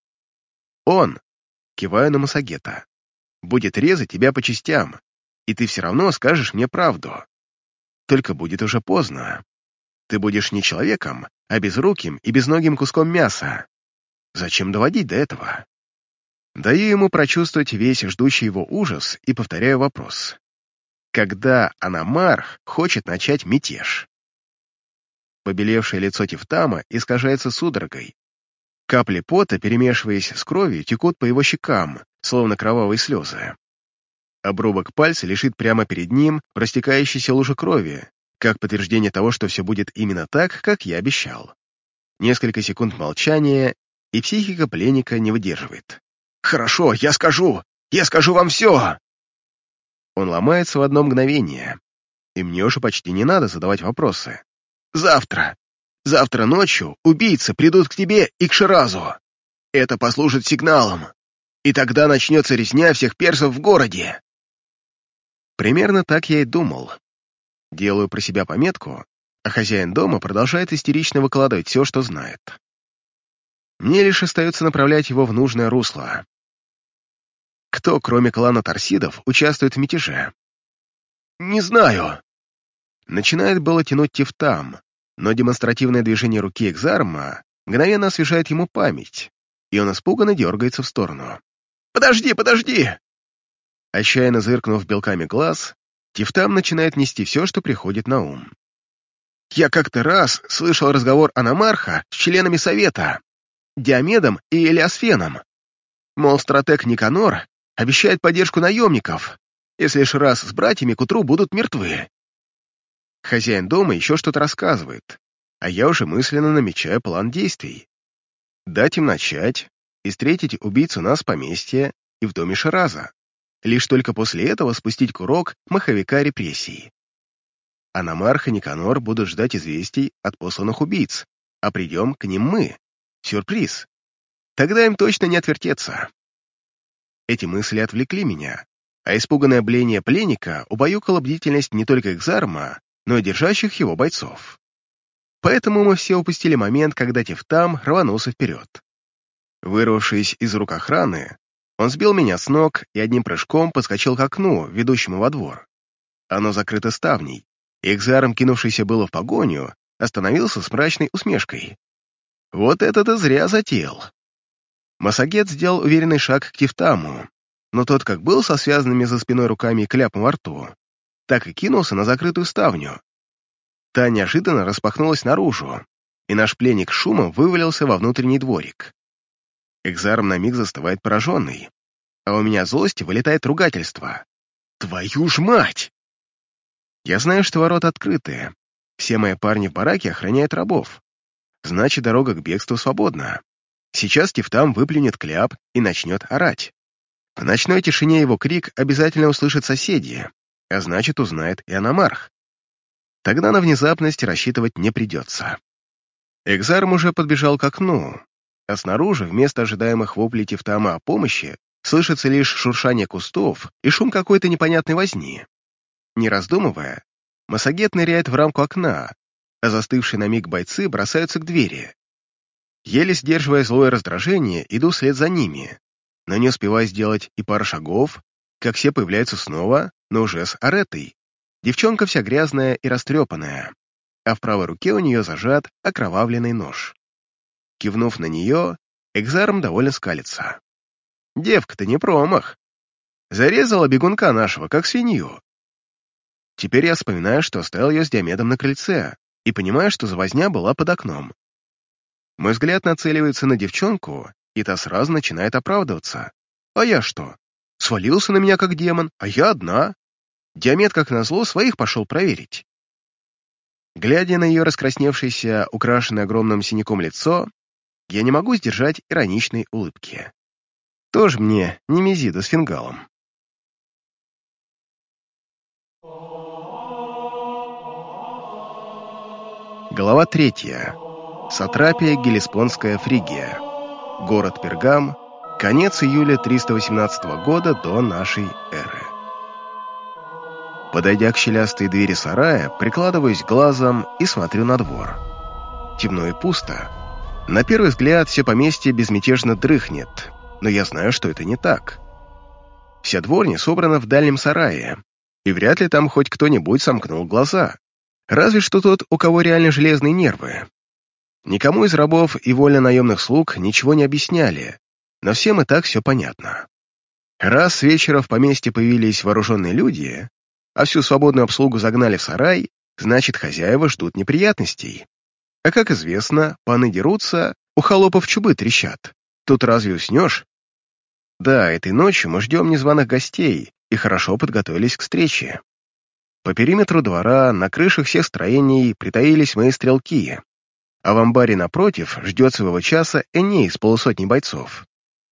Он, киваю на Масагета, будет резать тебя по частям, и ты все равно скажешь мне правду. Только будет уже поздно. Ты будешь не человеком, а безруким и безногим куском мяса. Зачем доводить до этого? Даю ему прочувствовать весь ждущий его ужас и повторяю вопрос. Когда Аномарх хочет начать мятеж? Побелевшее лицо Тифтама искажается судорогой. Капли пота, перемешиваясь с кровью, текут по его щекам, словно кровавые слезы. Обрубок пальца лежит прямо перед ним в растекающейся луже крови, как подтверждение того, что все будет именно так, как я обещал. Несколько секунд молчания, и психика пленника не выдерживает. «Хорошо, я скажу! Я скажу вам все!» Он ломается в одно мгновение, и мне уже почти не надо задавать вопросы. «Завтра! Завтра ночью убийцы придут к тебе и к Ширазу. Это послужит сигналом, и тогда начнется резня всех персов в городе». Примерно так я и думал. Делаю про себя пометку, а хозяин дома продолжает истерично выкладывать все, что знает. Мне лишь остается направлять его в нужное русло. Кто, кроме клана Торсидов, участвует в мятеже? «Не знаю». Начинает было тянуть Тифтам, но демонстративное движение руки Экзарма мгновенно освежает ему память, и он испуганно дергается в сторону. «Подожди, подожди!» Отчаянно зыркнув белками глаз, Тифтам начинает нести все, что приходит на ум. «Я как-то раз слышал разговор Аномарха с членами Совета, Диомедом и Элиосфеном. Мол, стратег Никанор обещает поддержку наемников, если Шираз с братьями к утру будут мертвы». Хозяин дома еще что-то рассказывает, а я уже мысленно намечаю план действий. Дать им начать и встретить убийцу нас в поместье и в доме Шираза. Лишь только после этого спустить курок маховика репрессий. Аномарх и Никанор будут ждать известий от посланных убийц, а придем к ним мы. Сюрприз. Тогда им точно не отвертеться. Эти мысли отвлекли меня, а испуганное блеяние пленника убаюкало бдительность не только Экзарма, но и держащих его бойцов. Поэтому мы все упустили момент, когда Тифтам рванулся вперед. Вырвавшись из рук охраны, он сбил меня с ног и одним прыжком подскочил к окну, ведущему во двор. Оно закрыто ставней, и Экзарм, кинувшийся было в погоню, остановился с мрачной усмешкой. Вот это-то зря затеял. Масагет сделал уверенный шаг к Тифтаму, но тот как был со связанными за спиной руками и кляпом во рту, так и кинулся на закрытую ставню. Та неожиданно распахнулась наружу, и наш пленник шумом вывалился во внутренний дворик. Экзарм на миг застывает пораженный, а у меня злости вылетает ругательство. «Твою ж мать!» Я знаю, что ворота открытые. Все мои парни в бараке охраняют рабов. Значит, дорога к бегству свободна. Сейчас Тифтам выплюнет кляп и начнет орать. В ночной тишине его крик обязательно услышат соседи, а значит, узнает и Аномарх. Тогда на внезапность рассчитывать не придется. Экзарм уже подбежал к окну, а снаружи, вместо ожидаемых воплей Тифтама о помощи, слышится лишь шуршание кустов и шум какой-то непонятной возни. Не раздумывая, Масагет ныряет в рамку окна, а застывшие на миг бойцы бросаются к двери. Еле сдерживая злое раздражение, иду вслед за ними, но не успеваю сделать и пару шагов, как все появляются снова, но уже с Аретой. Девчонка вся грязная и растрепанная, а в правой руке у нее зажат окровавленный нож. Кивнув на нее, Экзарм довольно скалится. «Девка-то не промах. Зарезала бегунка нашего, как свинью». Теперь я вспоминаю, что оставил ее с Диомедом на крыльце, и понимаю, что завозня была под окном. Мой взгляд нацеливается на девчонку, и та сразу начинает оправдываться. А я что? Свалился на меня как демон, а я одна. Диомед, как назло, своих пошел проверить. Глядя на ее раскрасневшееся, украшенное огромным синяком лицо, я не могу сдержать ироничной улыбки. Тоже мне Немезида с фингалом. Глава третья. Сатрапия Гелеспонская Фригия. Город Пергам. Конец июля триста восемнадцатого года до нашей эры. Подойдя к щелястой двери сарая, прикладываюсь глазом и смотрю на двор. Темно и пусто. На первый взгляд все поместье безмятежно дрыхнет, но я знаю, что это не так. Вся дворня собрана в дальнем сарае, и вряд ли там хоть кто-нибудь сомкнул глаза. Разве что тот, у кого реально железные нервы. Никому из рабов и вольно-наемных слуг ничего не объясняли, но всем и так все понятно. Раз с вечера в поместье появились вооруженные люди, а всю свободную обслугу загнали в сарай, значит, хозяева ждут неприятностей. А как известно, паны дерутся, у холопов чубы трещат. Тут разве уснешь? Да, этой ночью мы ждем незваных гостей и хорошо подготовились к встрече. По периметру двора, на крышах всех строений притаились мои стрелки, а в амбаре напротив ждет своего часа Эней с полусотней бойцов.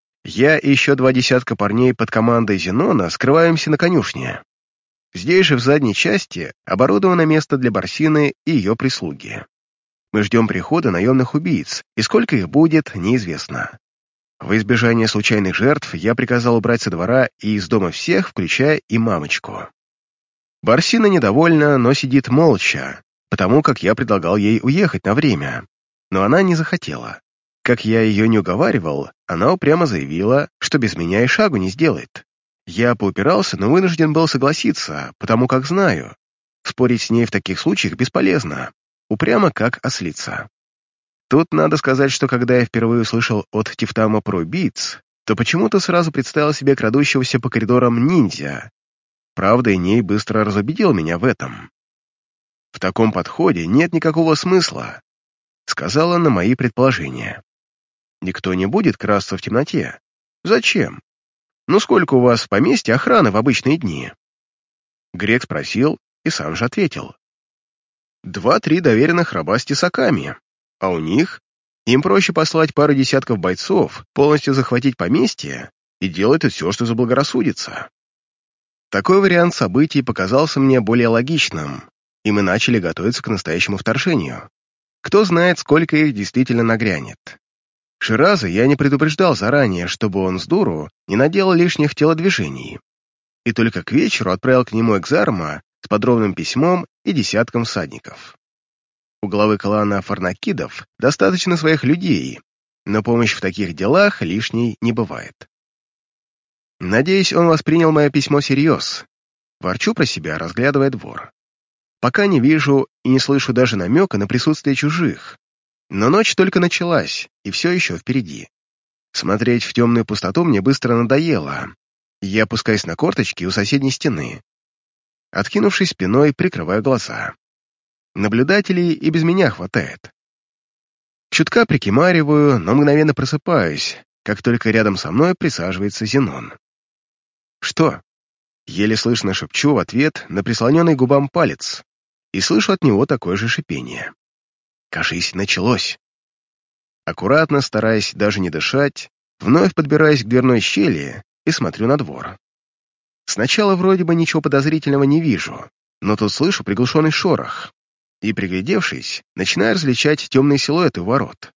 Я и еще два десятка парней под командой Зенона скрываемся на конюшне. Здесь же в задней части оборудовано место для Барсины и ее прислуги. Мы ждем прихода наемных убийц, и сколько их будет, неизвестно. Во избежание случайных жертв я приказал убрать со двора и из дома всех, включая и мамочку. Барсина недовольна, но сидит молча, потому как я предлагал ей уехать на время, но она не захотела. Как я ее не уговаривал, она упрямо заявила, что без меня и шагу не сделает. Я поупирался, но вынужден был согласиться, потому как знаю, спорить с ней в таких случаях бесполезно, упрямо как ослица. Тут надо сказать, что когда я впервые услышал от Тифтама про убийц, то почему-то сразу представил себе крадущегося по коридорам ниндзя. Правда, Эней быстро разубедил меня в этом. «В таком подходе нет никакого смысла», — сказала на мои предположения. «Никто не будет красться в темноте. Зачем? Ну сколько у вас в поместье охраны в обычные дни?» Грек спросил и сам же ответил. «Два-три доверенных раба с тесаками, а у них им проще послать пару десятков бойцов, полностью захватить поместье и делать тут все, что заблагорассудится». Такой вариант событий показался мне более логичным, и мы начали готовиться к настоящему вторжению. Кто знает, сколько их действительно нагрянет. Шираза я не предупреждал заранее, чтобы он с дуру не наделал лишних телодвижений, и только к вечеру отправил к нему экзарма с подробным письмом и десятком всадников. У главы клана Фарнакидов достаточно своих людей, но помощь в таких делах лишней не бывает. Надеюсь, он воспринял мое письмо всерьез. Ворчу про себя, разглядывая двор. Пока не вижу и не слышу даже намека на присутствие чужих. Но ночь только началась, и все еще впереди. Смотреть в темную пустоту мне быстро надоело. Я опускаюсь на корточки у соседней стены. Откинувшись спиной, прикрываю глаза. Наблюдателей и без меня хватает. Чутка прикимариваю, но мгновенно просыпаюсь, как только рядом со мной присаживается Зенон. «Что?» Еле слышно шепчу в ответ на прислоненный к губам палец и слышу от него такое же шипение. Кажись, началось. Аккуратно, стараясь даже не дышать, вновь подбираюсь к дверной щели и смотрю на двор. Сначала вроде бы ничего подозрительного не вижу, но тут слышу приглушенный шорох и, приглядевшись, начинаю различать темные силуэты у ворот.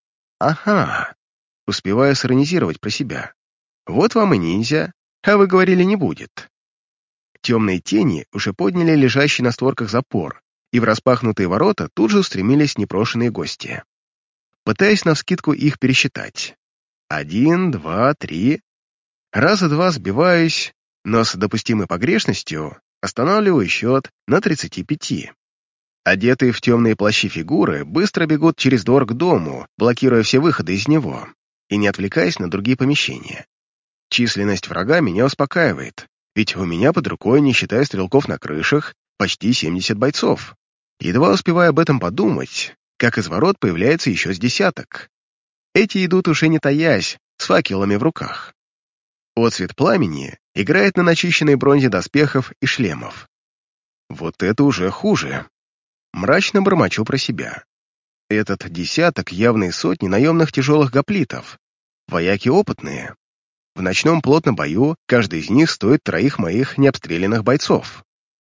Ага, успеваю сиронизировать про себя. Вот вам и ниндзя, а вы говорили, не будет. Темные тени уже подняли лежащий на створках запор, и в распахнутые ворота тут же устремились непрошенные гости. Пытаюсь навскидку их пересчитать. Один, два, три. Раза два сбиваюсь, но с допустимой погрешностью останавливаю счет на тридцати пяти. Одетые в темные плащи фигуры быстро бегут через двор к дому, блокируя все выходы из него, и не отвлекаясь на другие помещения. Численность врага меня успокаивает, ведь у меня под рукой, не считая стрелков на крышах, почти семьдесят бойцов. Едва успеваю об этом подумать, как из ворот появляется еще с десяток. Эти идут уже не таясь, с факелами в руках. Отцвет пламени играет на начищенной бронзе доспехов и шлемов. Вот это уже хуже. Мрачно бормочу про себя. Этот десяток явные сотни наемных тяжелых гоплитов. Вояки опытные. В ночном плотном бою каждый из них стоит троих моих необстрелянных бойцов.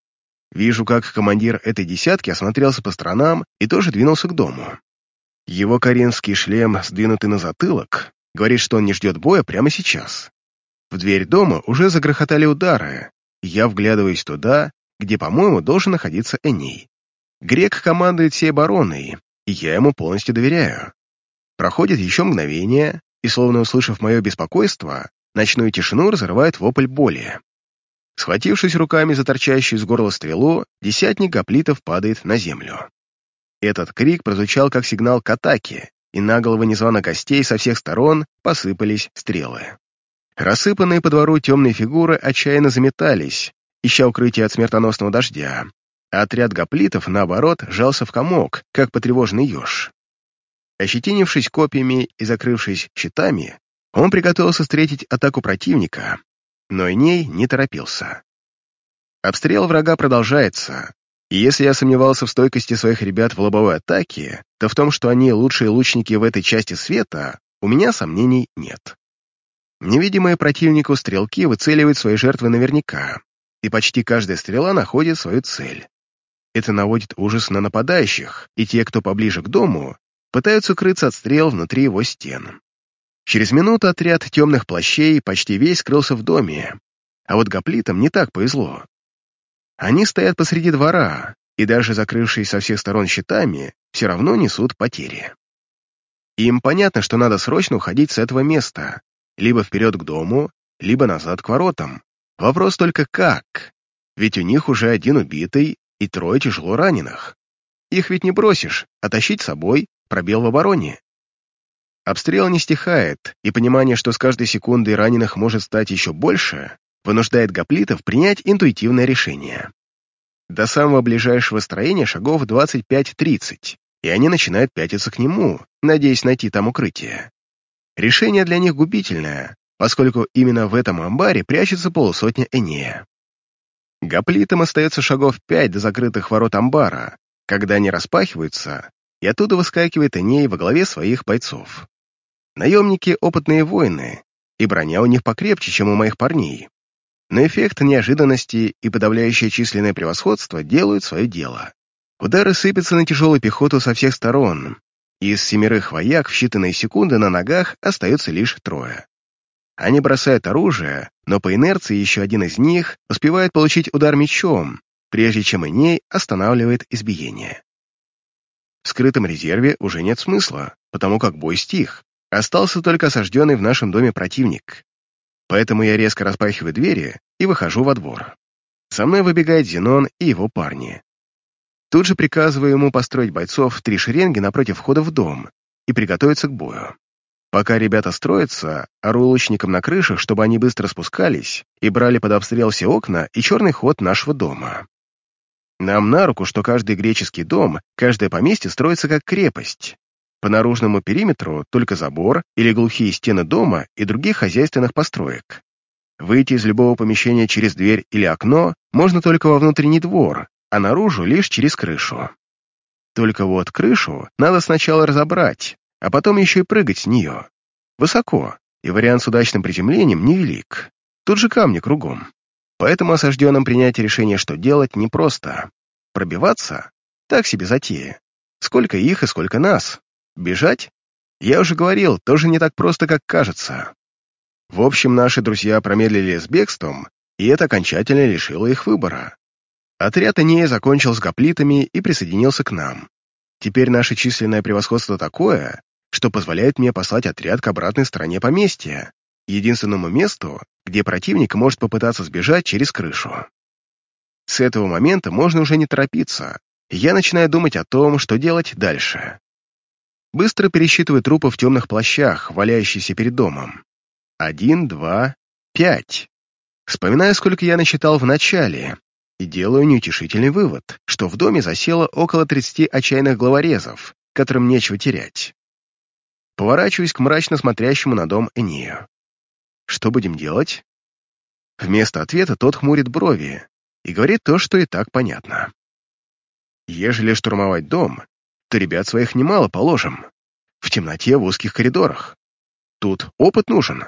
Вижу, как командир этой десятки осмотрелся по сторонам и тоже двинулся к дому. Его коринфский шлем, сдвинутый на затылок, говорит, что он не ждет боя прямо сейчас. В дверь дома уже загрохотали удары, и я вглядываюсь туда, где, по-моему, должен находиться Эней. Грек командует всей обороной, и я ему полностью доверяю. Проходит еще мгновение, и, словно услышав мое беспокойство, ночную тишину разрывает вопль боли. Схватившись руками за торчащую из горла стрелу, десятник гоплитов падает на землю. Этот крик прозвучал как сигнал к атаке, и на головы незваных гостей со всех сторон посыпались стрелы. Рассыпанные по двору темные фигуры отчаянно заметались, ища укрытие от смертоносного дождя, а отряд гоплитов, наоборот, сжался в комок, как потревоженный еж. Ощетинившись копьями и закрывшись щитами, он приготовился встретить атаку противника, но Эней не торопился. Обстрел врага продолжается, и если я сомневался в стойкости своих ребят в лобовой атаке, то в том, что они лучшие лучники в этой части света, у меня сомнений нет. Невидимые противнику стрелки выцеливают свои жертвы наверняка, и почти каждая стрела находит свою цель. Это наводит ужас на нападающих, и те, кто поближе к дому, пытаются укрыться от стрел внутри его стен. Через минуту отряд темных плащей почти весь скрылся в доме, а вот гоплитам не так повезло. Они стоят посреди двора, и даже закрывшись со всех сторон щитами, все равно несут потери. Им понятно, что надо срочно уходить с этого места, либо вперед к дому, либо назад к воротам. Вопрос только как, ведь у них уже один убитый и трое тяжело раненых. Их ведь не бросишь, а тащить с собой — пробел в обороне. Обстрел не стихает, и понимание, что с каждой секундой раненых может стать еще больше, вынуждает гоплитов принять интуитивное решение. До самого ближайшего строения шагов двадцать пять тридцать, и они начинают пятиться к нему, надеясь найти там укрытие. Решение для них губительное, поскольку именно в этом амбаре прячется полусотня Энея. Гоплитам остается шагов пять до закрытых ворот амбара, когда они распахиваются, и оттуда выскакивает Эней во главе своих бойцов. Наемники — опытные воины, и броня у них покрепче, чем у моих парней. Но эффект неожиданности и подавляющее численное превосходство делают свое дело. Удары сыпятся на тяжелую пехоту со всех сторон, и из семерых вояк в считанные секунды на ногах остается лишь трое. Они бросают оружие, но по инерции еще один из них успевает получить удар мечом, прежде чем Эней останавливает избиение. В скрытом резерве уже нет смысла, потому как бой стих. Остался только осажденный в нашем доме противник. Поэтому я резко распахиваю двери и выхожу во двор. Со мной выбегает Зенон и его парни. Тут же приказываю ему построить бойцов в три шеренги напротив входа в дом и приготовиться к бою. Пока ребята строятся, ору лучникам на крышах, чтобы они быстро спускались и брали под обстрел все окна и черный ход нашего дома. Нам на руку, что каждый греческий дом, каждое поместье строится как крепость. По наружному периметру только забор или глухие стены дома и других хозяйственных построек. Выйти из любого помещения через дверь или окно можно только во внутренний двор, а наружу лишь через крышу. Только вот крышу надо сначала разобрать, а потом еще и прыгать с нее. Высоко, и вариант с удачным приземлением невелик. Тут же камни кругом. Поэтому осажденным принять решение, что делать, непросто. Пробиваться? Так себе затея. Сколько их и сколько нас? Бежать? Я уже говорил, тоже не так просто, как кажется. В общем, наши друзья промедлили с бегством, и это окончательно лишило их выбора. Отряд Энея закончил с гоплитами и присоединился к нам. Теперь наше численное превосходство такое, что позволяет мне послать отряд к обратной стороне поместья, единственному месту, где противник может попытаться сбежать через крышу. С этого момента можно уже не торопиться, и я начинаю думать о том, что делать дальше. Быстро пересчитываю трупы в темных плащах, валяющиеся перед домом. Один, два, пять. Вспоминаю, сколько я насчитал в начале, и делаю неутешительный вывод, что в доме засело около тридцати отчаянных главорезов, которым нечего терять. Поворачиваюсь к мрачно смотрящему на дом Энею. Что будем делать? Вместо ответа тот хмурит брови и говорит то, что и так понятно. Ежели штурмовать дом, то ребят своих немало положим. В темноте, в узких коридорах. Тут опыт нужен.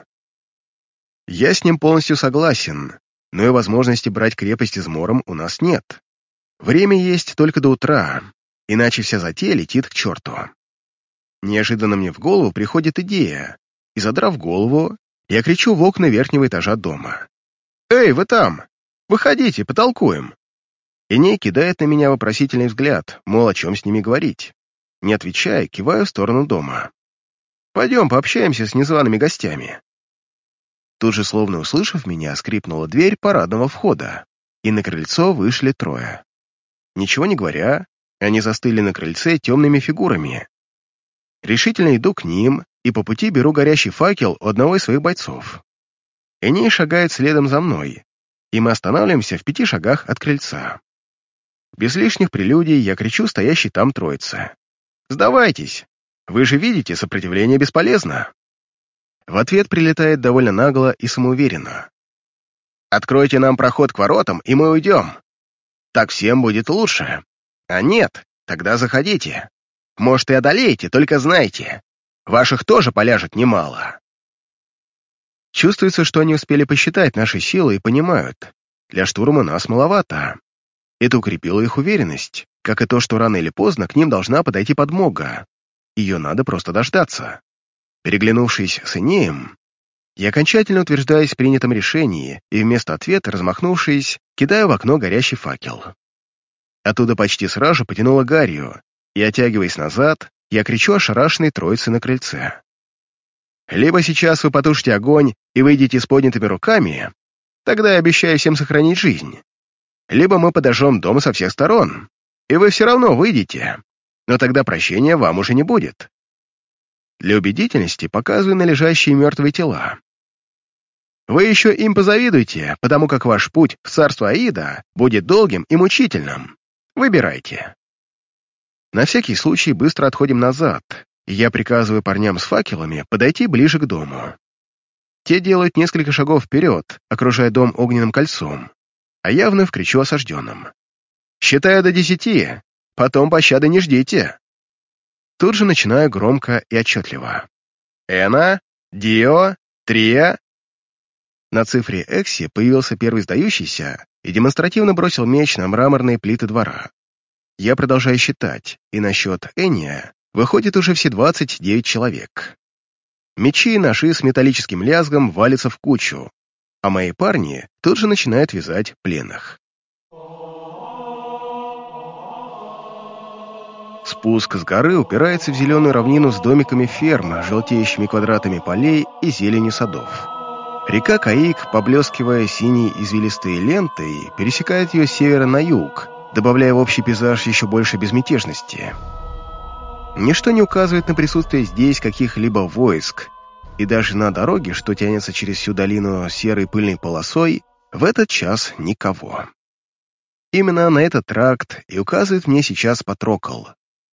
Я с ним полностью согласен, но и возможности брать крепость измором у нас нет. Время есть только до утра, иначе вся затея летит к черту. Неожиданно мне в голову приходит идея, и, задрав голову, я кричу в окна верхнего этажа дома. «Эй, вы там! Выходите, потолкуем!» Эней кидает на меня вопросительный взгляд, мол, о чем с ними говорить. Не отвечая, киваю в сторону дома. «Пойдем пообщаемся с незваными гостями». Тут же, словно услышав меня, скрипнула дверь парадного входа, и на крыльцо вышли трое. Ничего не говоря, они застыли на крыльце темными фигурами. Решительно иду к ним и по пути беру горящий факел у одного из своих бойцов. Эней шагает следом за мной, и мы останавливаемся в пяти шагах от крыльца. Без лишних прелюдий я кричу стоящей там троице: «Сдавайтесь! Вы же видите, сопротивление бесполезно!» В ответ прилетает довольно нагло и самоуверенно: «Откройте нам проход к воротам, и мы уйдем. Так всем будет лучше. А нет, тогда заходите. Может, и одолеете, только знайте, ваших тоже поляжет немало». Чувствуется, что они успели посчитать наши силы и понимают, для штурма нас маловато. Это укрепило их уверенность, как и то, что рано или поздно к ним должна подойти подмога. Ее надо просто дождаться. Переглянувшись с Энеем, я окончательно утверждаюсь в принятом решении и вместо ответа, размахнувшись, кидаю в окно горящий факел. Оттуда почти сразу же потянуло гарью, и, оттягиваясь назад, я кричу ошарашенной троице на крыльце: «Либо сейчас вы потушите огонь и выйдете с поднятыми руками, тогда я обещаю всем сохранить жизнь, либо мы подожжем дом со всех сторон, и вы все равно выйдете, но тогда прощения вам уже не будет». Для убедительности показываю на лежащие мертвые тела. Вы еще им позавидуете, потому как ваш путь в царство Аида будет долгим и мучительным. Выбирайте. На всякий случай быстро отходим назад, и я приказываю парням с факелами подойти ближе к дому. Те делают несколько шагов вперед, окружая дом огненным кольцом, а я вновь кричу осажденным: «Считаю до десяти, потом пощады не ждите». Тут же начинаю громко и отчетливо: «Эна, Дио, Трия». На цифре Экси появился первый сдающийся и демонстративно бросил меч на мраморные плиты двора. Я продолжаю считать, и на счет Эния выходит уже все двадцать девять человек. Мечи и ножи с металлическим лязгом валятся в кучу, а мои парни тут же начинают вязать пленных. Спуск с горы упирается в зеленую равнину с домиками ферм, желтеющими квадратами полей и зеленью садов. Река Каик, поблескивая синей извилистой лентой, пересекает ее с севера на юг, добавляя в общий пейзаж еще больше безмятежности. Ничто не указывает на присутствие здесь каких-либо войск, и даже на дороге, что тянется через всю долину серой пыльной полосой, в этот час никого. Именно на этот тракт и указывает мне сейчас Патрокл.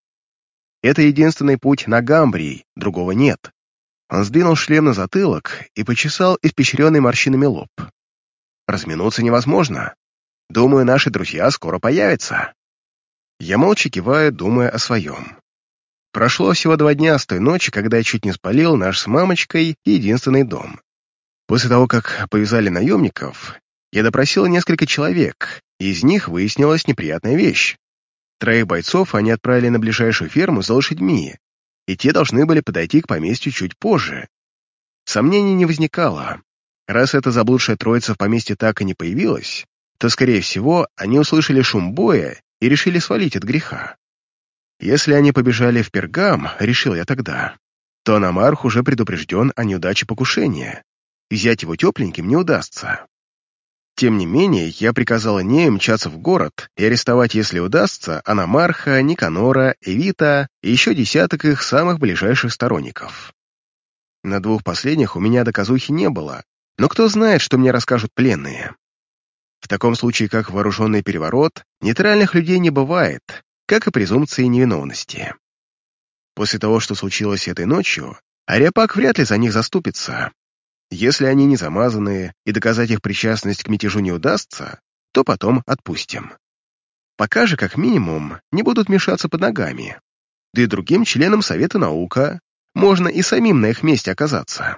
Это единственный путь на Гамбрий, другого нет. Он сдвинул шлем на затылок и почесал испещренный морщинами лоб. Разминуться невозможно. Думаю, наши друзья скоро появятся. Я молча киваю, думая о своем. Прошло всего два дня с той ночи, когда я чуть не спалил наш с мамочкой единственный дом. После того, как повязали наемников, я допросил несколько человек, и из них выяснилась неприятная вещь. Троих бойцов они отправили на ближайшую ферму за лошадьми, и те должны были подойти к поместью чуть позже. Сомнений не возникало. Раз эта заблудшая троица в поместье так и не появилась, то, скорее всего, они услышали шум боя и решили свалить от греха. Если они побежали в Пергам, решил я тогда, то Аномарх уже предупрежден о неудаче покушения, и взять его тепленьким не удастся. Тем не менее, я приказал Энею мчаться в город и арестовать, если удастся, Аномарха, Никанора, Эвита и еще десяток их самых ближайших сторонников. На двух последних у меня доказухи не было, но кто знает, что мне расскажут пленные. В таком случае, как вооруженный переворот, нейтральных людей не бывает, как и презумпции невиновности. После того, что случилось этой ночью, Ариапак вряд ли за них заступится. Если они не замазанные и доказать их причастность к мятежу не удастся, то потом отпустим. Пока же, как минимум, не будут мешаться под ногами. Да и другим членам Совета Наука можно и самим на их месте оказаться.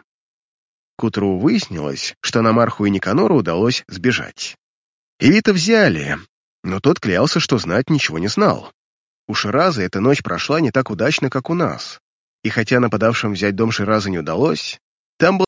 К утру выяснилось, что Аномарху и Никанору удалось сбежать. Эвита взяли, Но тот клялся, что знать ничего не знал. У Шираза эта ночь прошла не так удачно, как у нас. И хотя нападавшим взять дом Шираза не удалось, там был